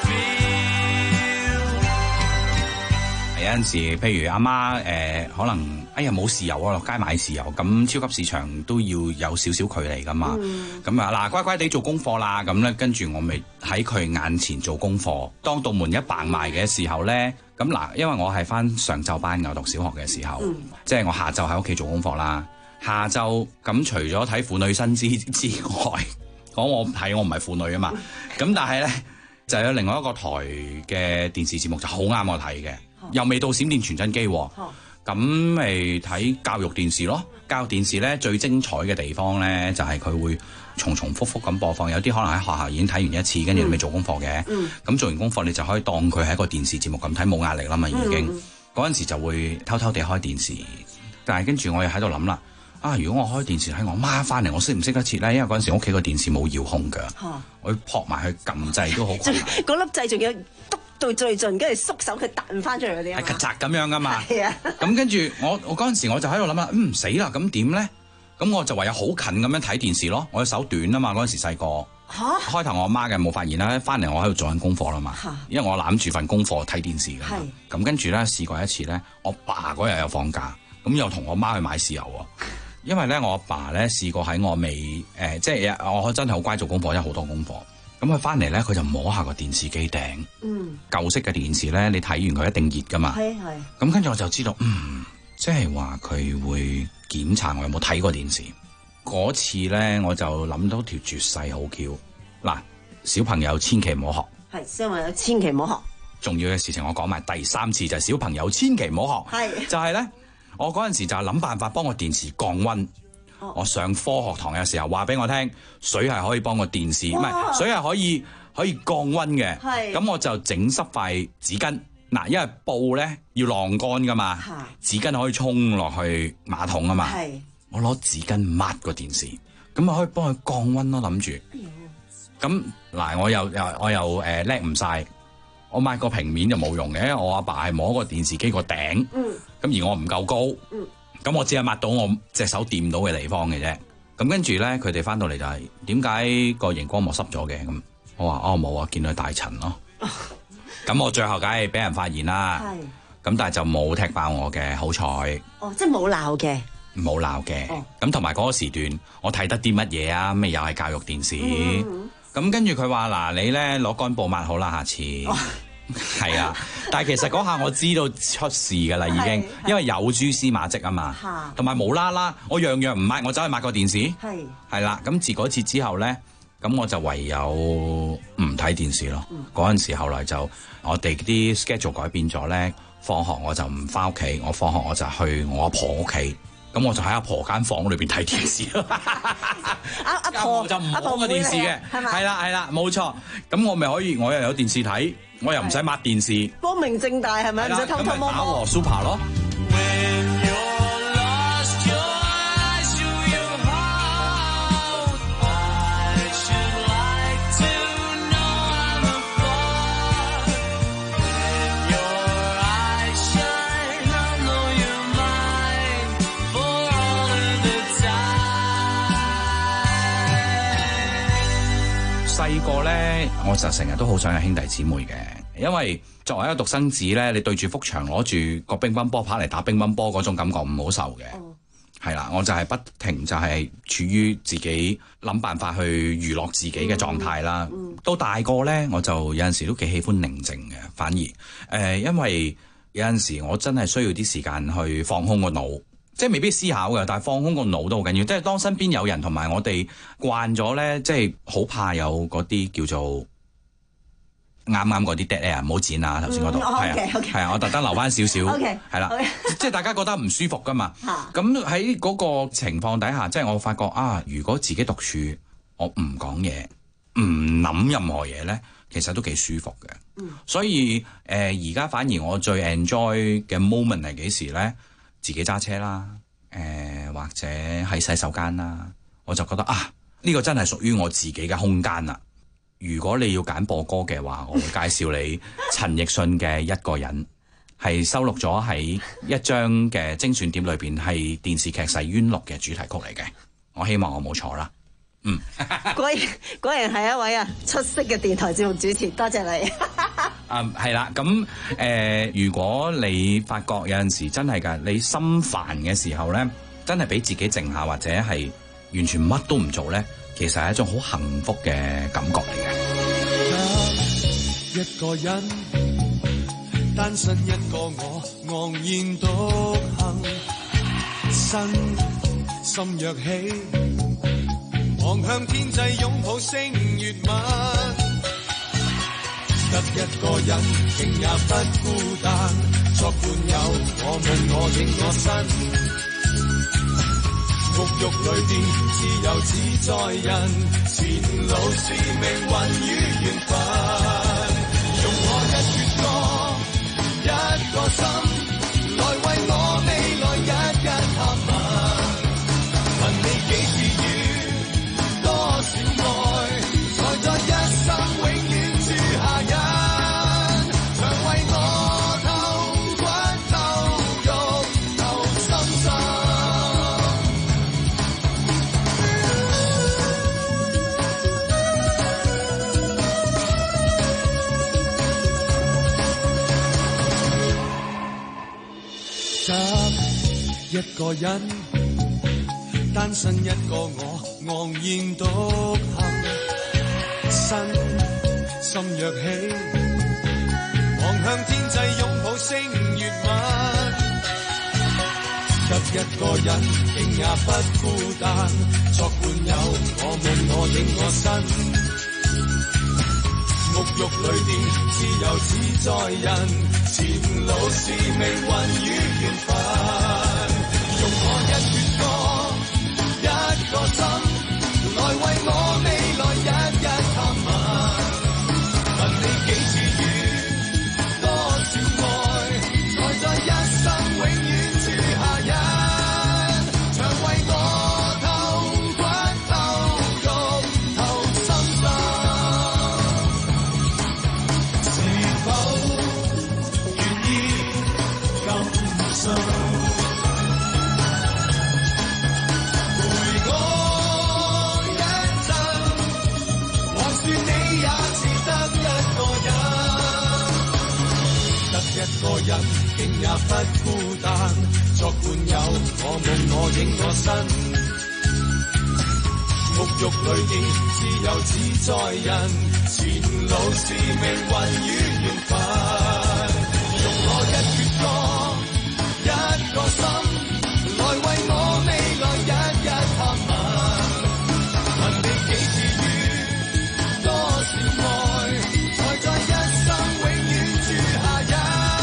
feel. 有陣時，譬如阿媽誒、呃，可能哎呀冇豉油啊，落街買豉油，咁超級市場都要有少少距離噶嘛。咁啊嗱，乖乖地做功課啦，咁咧跟住我咪喺佢眼前做功課。當道門一嘭埋嘅時候咧，咁嗱，因為我係翻上晝班嘅，讀小學嘅時候， 嗯即係我下晝喺屋企做功課啦。下晝咁除咗睇婦女新知之外，講我睇我唔係婦女啊嘛。咁但係咧就有另外一個台嘅電視節目就好啱我睇嘅，又未到閃電傳真機喎。咁咪睇教育電視咯。教育電視咧最精彩嘅地方咧，就係、是、佢會重重複複咁播放。有啲可能喺學校已經睇完一次，跟住你未做功課嘅。咁、嗯、做完功課你就可以當佢係一個電視節目咁睇，冇壓力啦嘛已經。嗰陣、嗯、時就會偷偷地開電視，但係跟住我又喺度諗啦。啊！如果我開電視睇我媽翻嚟，我識唔識得切咧？因為嗰陣時屋企個電視冇遙控㗎，啊、我要撲埋去撳掣都好困難。 嗰粒掣仲要篤到最盡，跟住縮手佢彈翻出嚟嗰啲啊！ 係曱甴咁樣㗎嘛。 係啊。咁跟住我我嗰陣時我就喺度諗啦，嗯死啦！咁點咧？咁我就唯有好近咁樣睇電視咯。我手短啊嘛，嗰陣時細個。嚇！開頭我阿媽嘅冇發現啦，翻嚟我喺度做緊功課啦嘛。因為我攬住份功課睇電視㗎嘛。咁跟住咧試過一次咧，我爸嗰日又放假，咁又同我媽去買豉油喎。因為咧，我阿爸咧試過喺我未誒、呃，即係我真係好乖做功課，因為好多功課。咁佢翻嚟咧，佢就摸下個電視機頂。嗯。舊式嘅電視咧，你睇完佢一定熱噶嘛。係係。咁跟住我就知道，嗯，即係話佢會檢查我有冇睇過電視。嗰次咧，我就諗到條絕世好橋。嗱，小朋友千祈唔好學。 係，小朋友千祈唔好學。 重要嘅事情我講埋第三次就係、是、小朋友千祈唔好學。係。就係咧。我嗰陣時就係諗辦法幫個電視降溫。Oh. 我上科學堂嘅時候話俾我聽，水係可以幫個電視，唔係、oh. 水係可以可以降溫嘅。係咁我就整濕塊紙巾。嗱，因為布咧要晾乾噶嘛，紙巾可以沖落去馬桶啊嘛。係我攞紙巾抹個電視，咁啊可以幫佢降溫咯。諗住咁嗱，我又又我又誒叻唔晒，我抹個平面就冇用嘅，因為我阿爸係摸個電視機個頂。嗯。咁而我唔夠高，咁、嗯、我只係抹到我隻手掂到嘅地方嘅啫。咁跟住咧，佢哋翻到嚟就係點解個熒光幕濕咗嘅？咁我話哦冇啊，見到大塵咯。咁我最後梗係俾人發現啦。係。咁但係就冇踢爆我嘅，好彩。 哦，即係冇鬧嘅。冇鬧嘅。咁同埋嗰個時段，我睇得啲乜嘢啊？咩又係教育電視。咁、嗯嗯、跟住佢話嗱，你咧攞乾布抹好啦，下次。哦係啊，但係其實嗰下我知道出事㗎啦，已經，因為有蛛絲馬跡啊嘛，同埋無啦啦，我樣樣唔抹，我走去抹個電視，係係啦，咁自嗰次之後咧，咁我就唯有唔睇電視咯。嗰陣、嗯、時後來就我哋啲 schedule 改變咗咧，放學我就唔翻屋企，我放學我就去我阿婆屋企。咁我就喺阿婆間房裏邊睇電視咯。阿阿婆就唔摸個電視嘅，係啦係啦，冇錯。咁我咪可以，我又有電視睇，我又唔使抹電視， 光明正大係咪？唔使偷偷摸摸。打和 Super 咯。 細個咧，我就成日都好想有兄弟姊妹嘅，因為作為一個獨生子咧，你對住幅牆攞住個乒乓波拍嚟打乒乓波嗰種感覺唔好受嘅，係啦、oh.，我就係不停就係處於自己諗辦法去娛樂自己嘅狀態啦。Mm. 到大個咧，我就有陣時都幾喜歡寧靜嘅，反而誒、呃，因為有陣時我真係需要啲時間去放空個腦。 即係未必思考嘅，但係放空個腦都好緊要。即係當身邊有人同埋我哋慣咗咧，即係好怕有嗰啲叫做啱啱嗰啲 dead air 唔好剪啊！頭先嗰度係啊，係啊，我特登留翻少少，係啦，即係大家覺得唔舒服噶嘛。咁喺嗰個情況底下，即係我發覺啊，如果自己獨處，我唔講嘢，唔諗任何嘢咧，其實都幾舒服嘅。嗯、所以誒，而家反而我最 enjoy 嘅 moment 係幾時咧？自己揸車啦，誒、呃、或者喺洗手間啦，我就覺得啊，呢、這個真係屬於我自己嘅空間啦。如果你要揀播歌嘅話，我會介紹你陳奕迅嘅《一個人》，係收錄咗喺一張嘅精選碟裏邊，係電視劇《洗冤錄》嘅主題曲嚟嘅。我希望我冇錯啦。嗯， 果然果然係一位啊出色嘅電台節目主持，多謝你。 啊，係啦，咁誒、呃，如果你發覺有陣時真係㗎，你心煩嘅時候咧，真係俾自己靜下，或者係完全乜都唔做咧，其實係一種好幸福嘅感覺嚟嘅。 一個人，單身一個我，昂然獨行，身心若起，望向天際擁抱星月吻。得一個人，竟也不孤單。作伴友，我夢我影我身。沐浴裏邊，自由自在人。前路是命運與緣分。用我一闕歌，一個心，來為我未來日日探問。問你幾次雨，多少愛，才在一生永遠住下人。一個人，單身一個我，昂然獨行，身心若起，望向天際擁抱星月吻。得一個人，竟也不孤單，作伴友，我夢我影我身。沐浴裏邊，自由自在人，前路是命運與緣分。用我一闕歌，一個心，來為我未來日日探問。問你幾次雨，多少愛，才在一生永遠住下人。常為我透骨透肉透心心，是否願意感受？一個人竟也不孤單，作伴友，我夢我影我身。沐浴裏邊，自由自在人，前路是命運與緣分。用我一闕歌，一個心，來為我未來日日探問。問你幾次雨，多少愛，才在一生永遠住下人。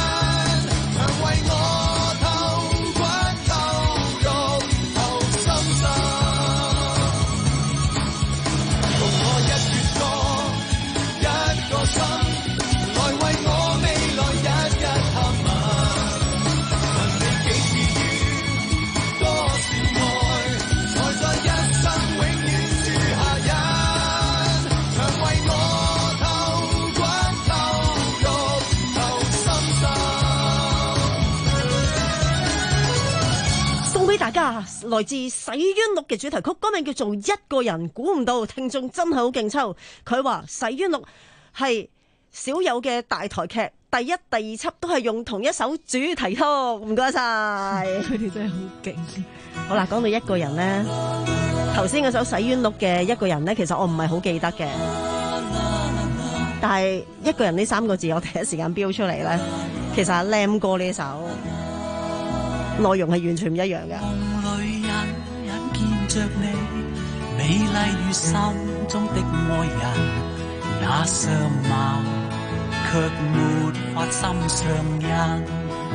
大家來自《洗冤錄》嘅主題曲，歌名叫做《一個人》。估唔到聽眾真係好勁抽，佢話《洗冤錄》係少有嘅大台劇，第一、第二輯都係用同一首主題曲。唔該晒， 佢哋真係好勁。 好啦，講到一個人呢，頭先嗰首《洗冤錄》嘅一個人呢，其實我唔係好記得嘅，但係一個人呢三個字，我第一時間標出嚟呢，其實阿 Lam 哥呢首。 內容係完全唔一樣嘅。 夢裏隱隱見着你，美麗如心中的愛人，那相貌卻沒法心上印。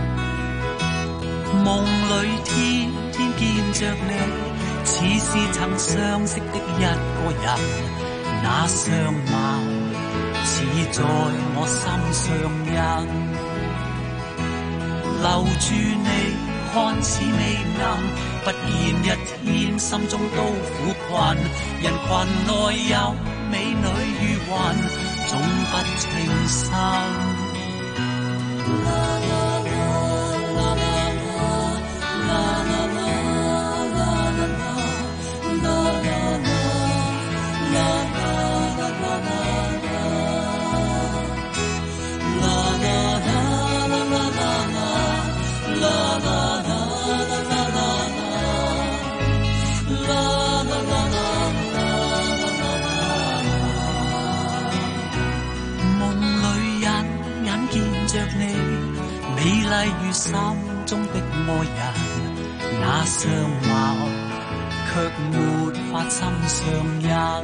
夢裏天天見着你，似是曾相識的一個人，那相貌似在我心上印。留住你看似未能，不見一天心中都苦困。人群內有美女如雲，總不稱心。美麗如心中的愛人，那相貌卻沒法心上印。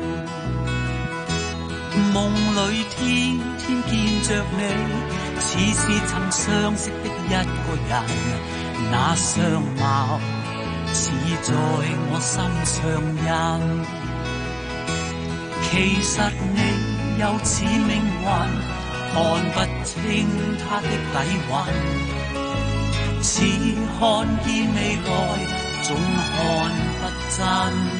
夢裏天天見着你，似是曾相識的一個人，那相貌似在我心上印。其實你又似命運，看不清他的底蘊，似看見未來，總看不真。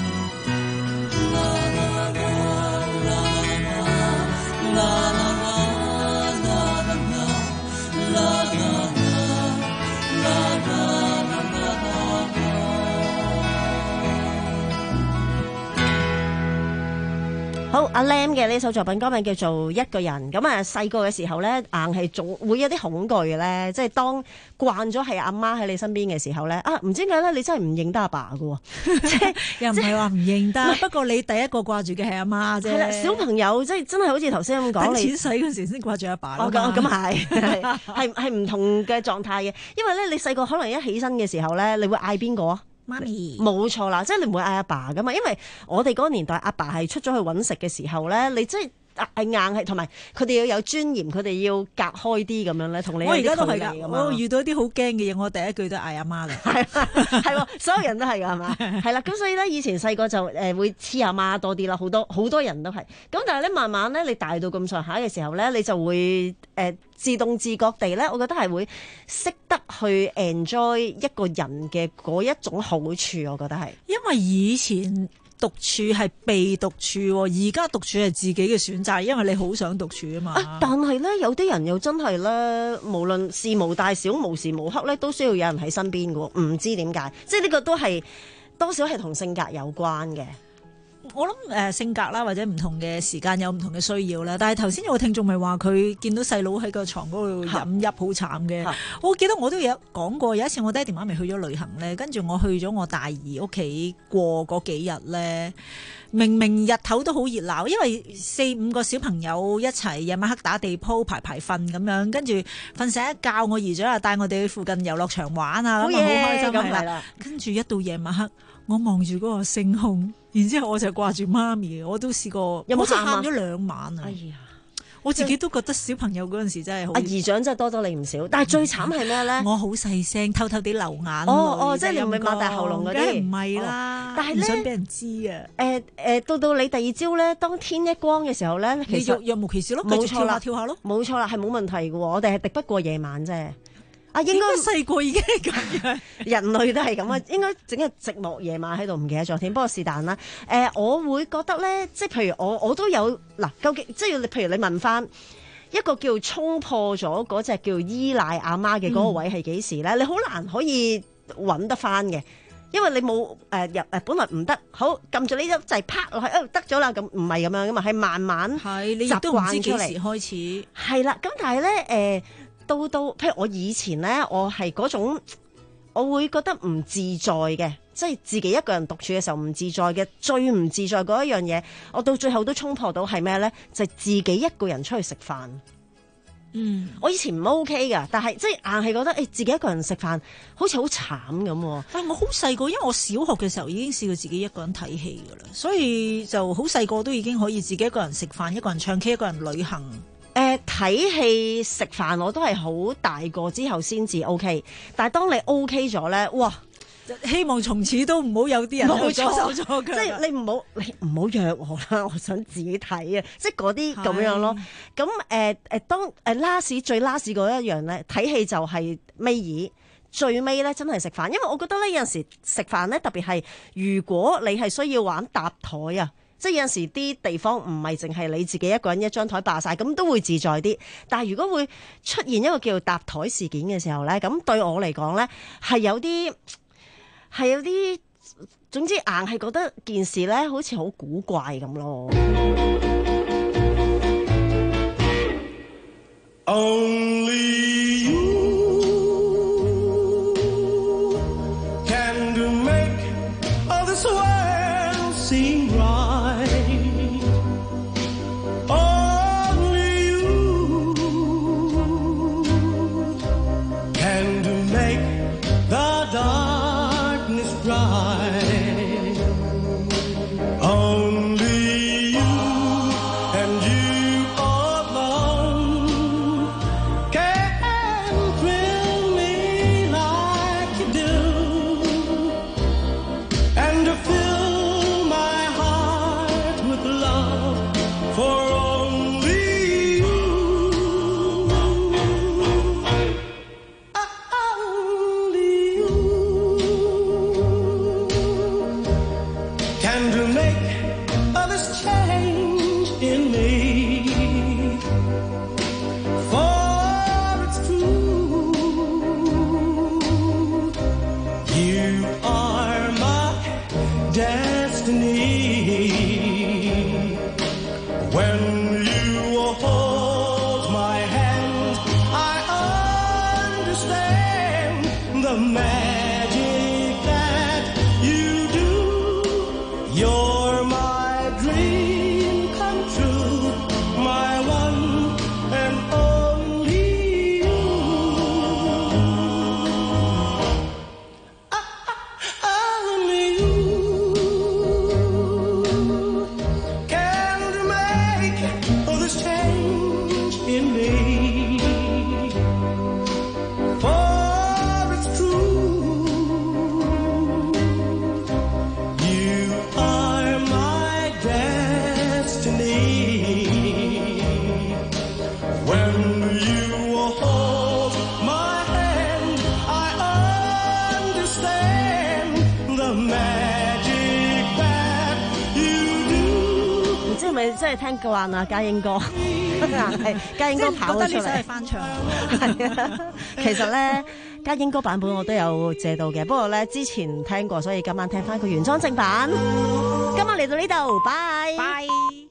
好，阿 Lam 嘅呢首作品歌名叫做一個人。咁啊，細個嘅時候咧，硬係仲會有啲恐懼嘅咧，即係當慣咗係阿媽喺你身邊嘅時候咧，啊唔知點解咧，你真係唔認得阿爸㗎喎，即係又唔係話唔認得，不過你第一個掛住嘅係阿媽啫。 係啦，小朋友即係真係好似頭先咁講， 等你錢使嗰時先掛住阿爸。 哦，咁咁係係係係唔同嘅狀態嘅，因為咧你細個可能一起身嘅時候咧，你會嗌邊個啊？ 媽咪， 冇錯啦，即係你唔會嗌阿爸噶嘛，因為我哋嗰個年代阿爸係出咗去揾食嘅時候咧，你即係嗌硬係，同埋佢哋要有尊嚴，佢哋要隔開啲咁樣咧，同你有啲距離。我而家都係㗎， 我遇到啲好驚嘅嘢，我第一句都嗌阿媽㗎。 係係喎，所有人都係㗎，係嘛？係啦，咁所以咧，以前細個就誒會黐阿媽多啲啦，好多好多人都係。咁但係咧，慢慢咧，你大到咁上下嘅時候咧，你就會誒。呃自動自覺地咧，我覺得係會識得去 enjoy 一個人嘅嗰一種好處，我覺得係。 因為以前獨處係被獨處，而家獨處係自己嘅選擇，因為你好想獨處啊嘛。 啊但係咧，有啲人又真係咧，無論事無大小、無時無刻咧，都需要有人喺身邊嘅，唔知點解，即係呢個都係多少係同性格有關嘅。 我諗誒、呃、性格啦，或者唔同嘅時間有唔同嘅需要啦。但係頭先有個聽眾咪話佢見到細佬喺個床嗰度飲泣好慘嘅。我記得我都有講過，有一次我爹哋媽咪去咗旅行咧，跟住我去咗我大姨屋企過嗰幾日咧，明明日頭都好熱鬧，因為四五個小朋友一齊夜晚黑打地鋪排排瞓咁樣，跟住瞓醒一覺，我姨丈啊帶我哋去附近遊樂場玩啊，咁啊好開心係啦。跟住一到夜晚黑，我望住嗰個星空。然之後我就掛住媽咪，我都試過，有冇喊咗兩晚啊！哎呀，我自己都覺得小朋友嗰陣時真係好。阿姨丈真係多咗你唔少，但係最慘係咩咧？ 我好細聲，偷偷地流眼淚。 哦哦，即係你唔係擘大喉嚨嗰啲？ 梗係唔係啦， 但係咧， 唔想俾人知啊！ 誒誒，到到你第二朝咧，當天一光嘅時候咧，其實若無其事咯， 冇錯啦， 跳下咯， 冇錯啦，係冇問題嘅。我哋係敵不過夜晚啫。啊，應該細個已經係咁樣， 人類都係咁啊！應該整日寂寞夜晚喺度唔記得咗添。不過是但啦，誒、呃，我會覺得咧，即係譬如我我都有嗱，究竟即係你譬如你問翻一個叫衝破咗嗰隻叫依賴阿媽嘅嗰個位係幾時咧？嗯、你好難可以揾得翻嘅，因為你冇誒入誒，本來唔得，好撳住呢粒掣啪落去，哦得咗啦，咁唔係咁樣噶嘛，係慢慢係你習都唔知幾時慣出嚟開始係啦。咁但係咧誒。呃到到，譬如我以前咧，我係嗰種，我會覺得唔自在嘅，即係自己一個人獨處嘅時候唔自在嘅，最唔自在嗰一樣嘢，我到最後都衝破到係咩咧？就係、是、自己一個人出去食飯。 嗯， 我以前唔 OK 噶，但係即係硬係覺得誒、欸、自己一個人食飯好似好慘咁。 但係我好細個，因為我小學嘅時候已經試過自己一個人睇戲噶啦，所以就好細個都已經可以自己一個人食飯、一個人唱 K、一個人旅行。 誒睇戲食飯我都係好大個之後先至 OK， 但係當你 OK 咗咧，哇！ 希望從此都唔好有啲人冇左手左腳， 即係你唔好你唔好約我啦，我想自己睇啊！即係嗰啲咁樣咯。咁誒誒，當誒 last 最 last 嗰一樣咧，睇戲就係尾二，最尾咧真係食飯，因為我覺得咧有陣時食飯咧，特別係如果你係需要玩搭台啊。即係有陣時啲地方唔係淨係你自己一個人一張台霸晒，咁都會自在啲。但係如果會出現一個叫做搭台事件嘅時候咧，咁對我嚟講咧係有啲係有啲，總之硬係覺得件事咧好似好古怪咁咯。 Only you can do make all this world seem right. Only you can do make the darkness bright. Only you and you alone can thrill me like you do, and to fill my heart with love for only you. Only you can to make all this change in me, for it's true, you are my destiny. When you hold my hand, I understand the magic that you do. You're my dream come true, my one and only you. Only you can make all this change in me, for it's true, you are my destiny. When you hold my hand, I understand the magic that you do. 唔知係咪真係聽慣啊家英哥，係家英哥跑咗出即係覺得呢首係嚟。 翻唱。 係啊，其實咧家英哥版本我都有借到嘅，不過咧之前聽過，所以今晚聽翻佢原裝正版。今晚嚟到呢度，拜拜。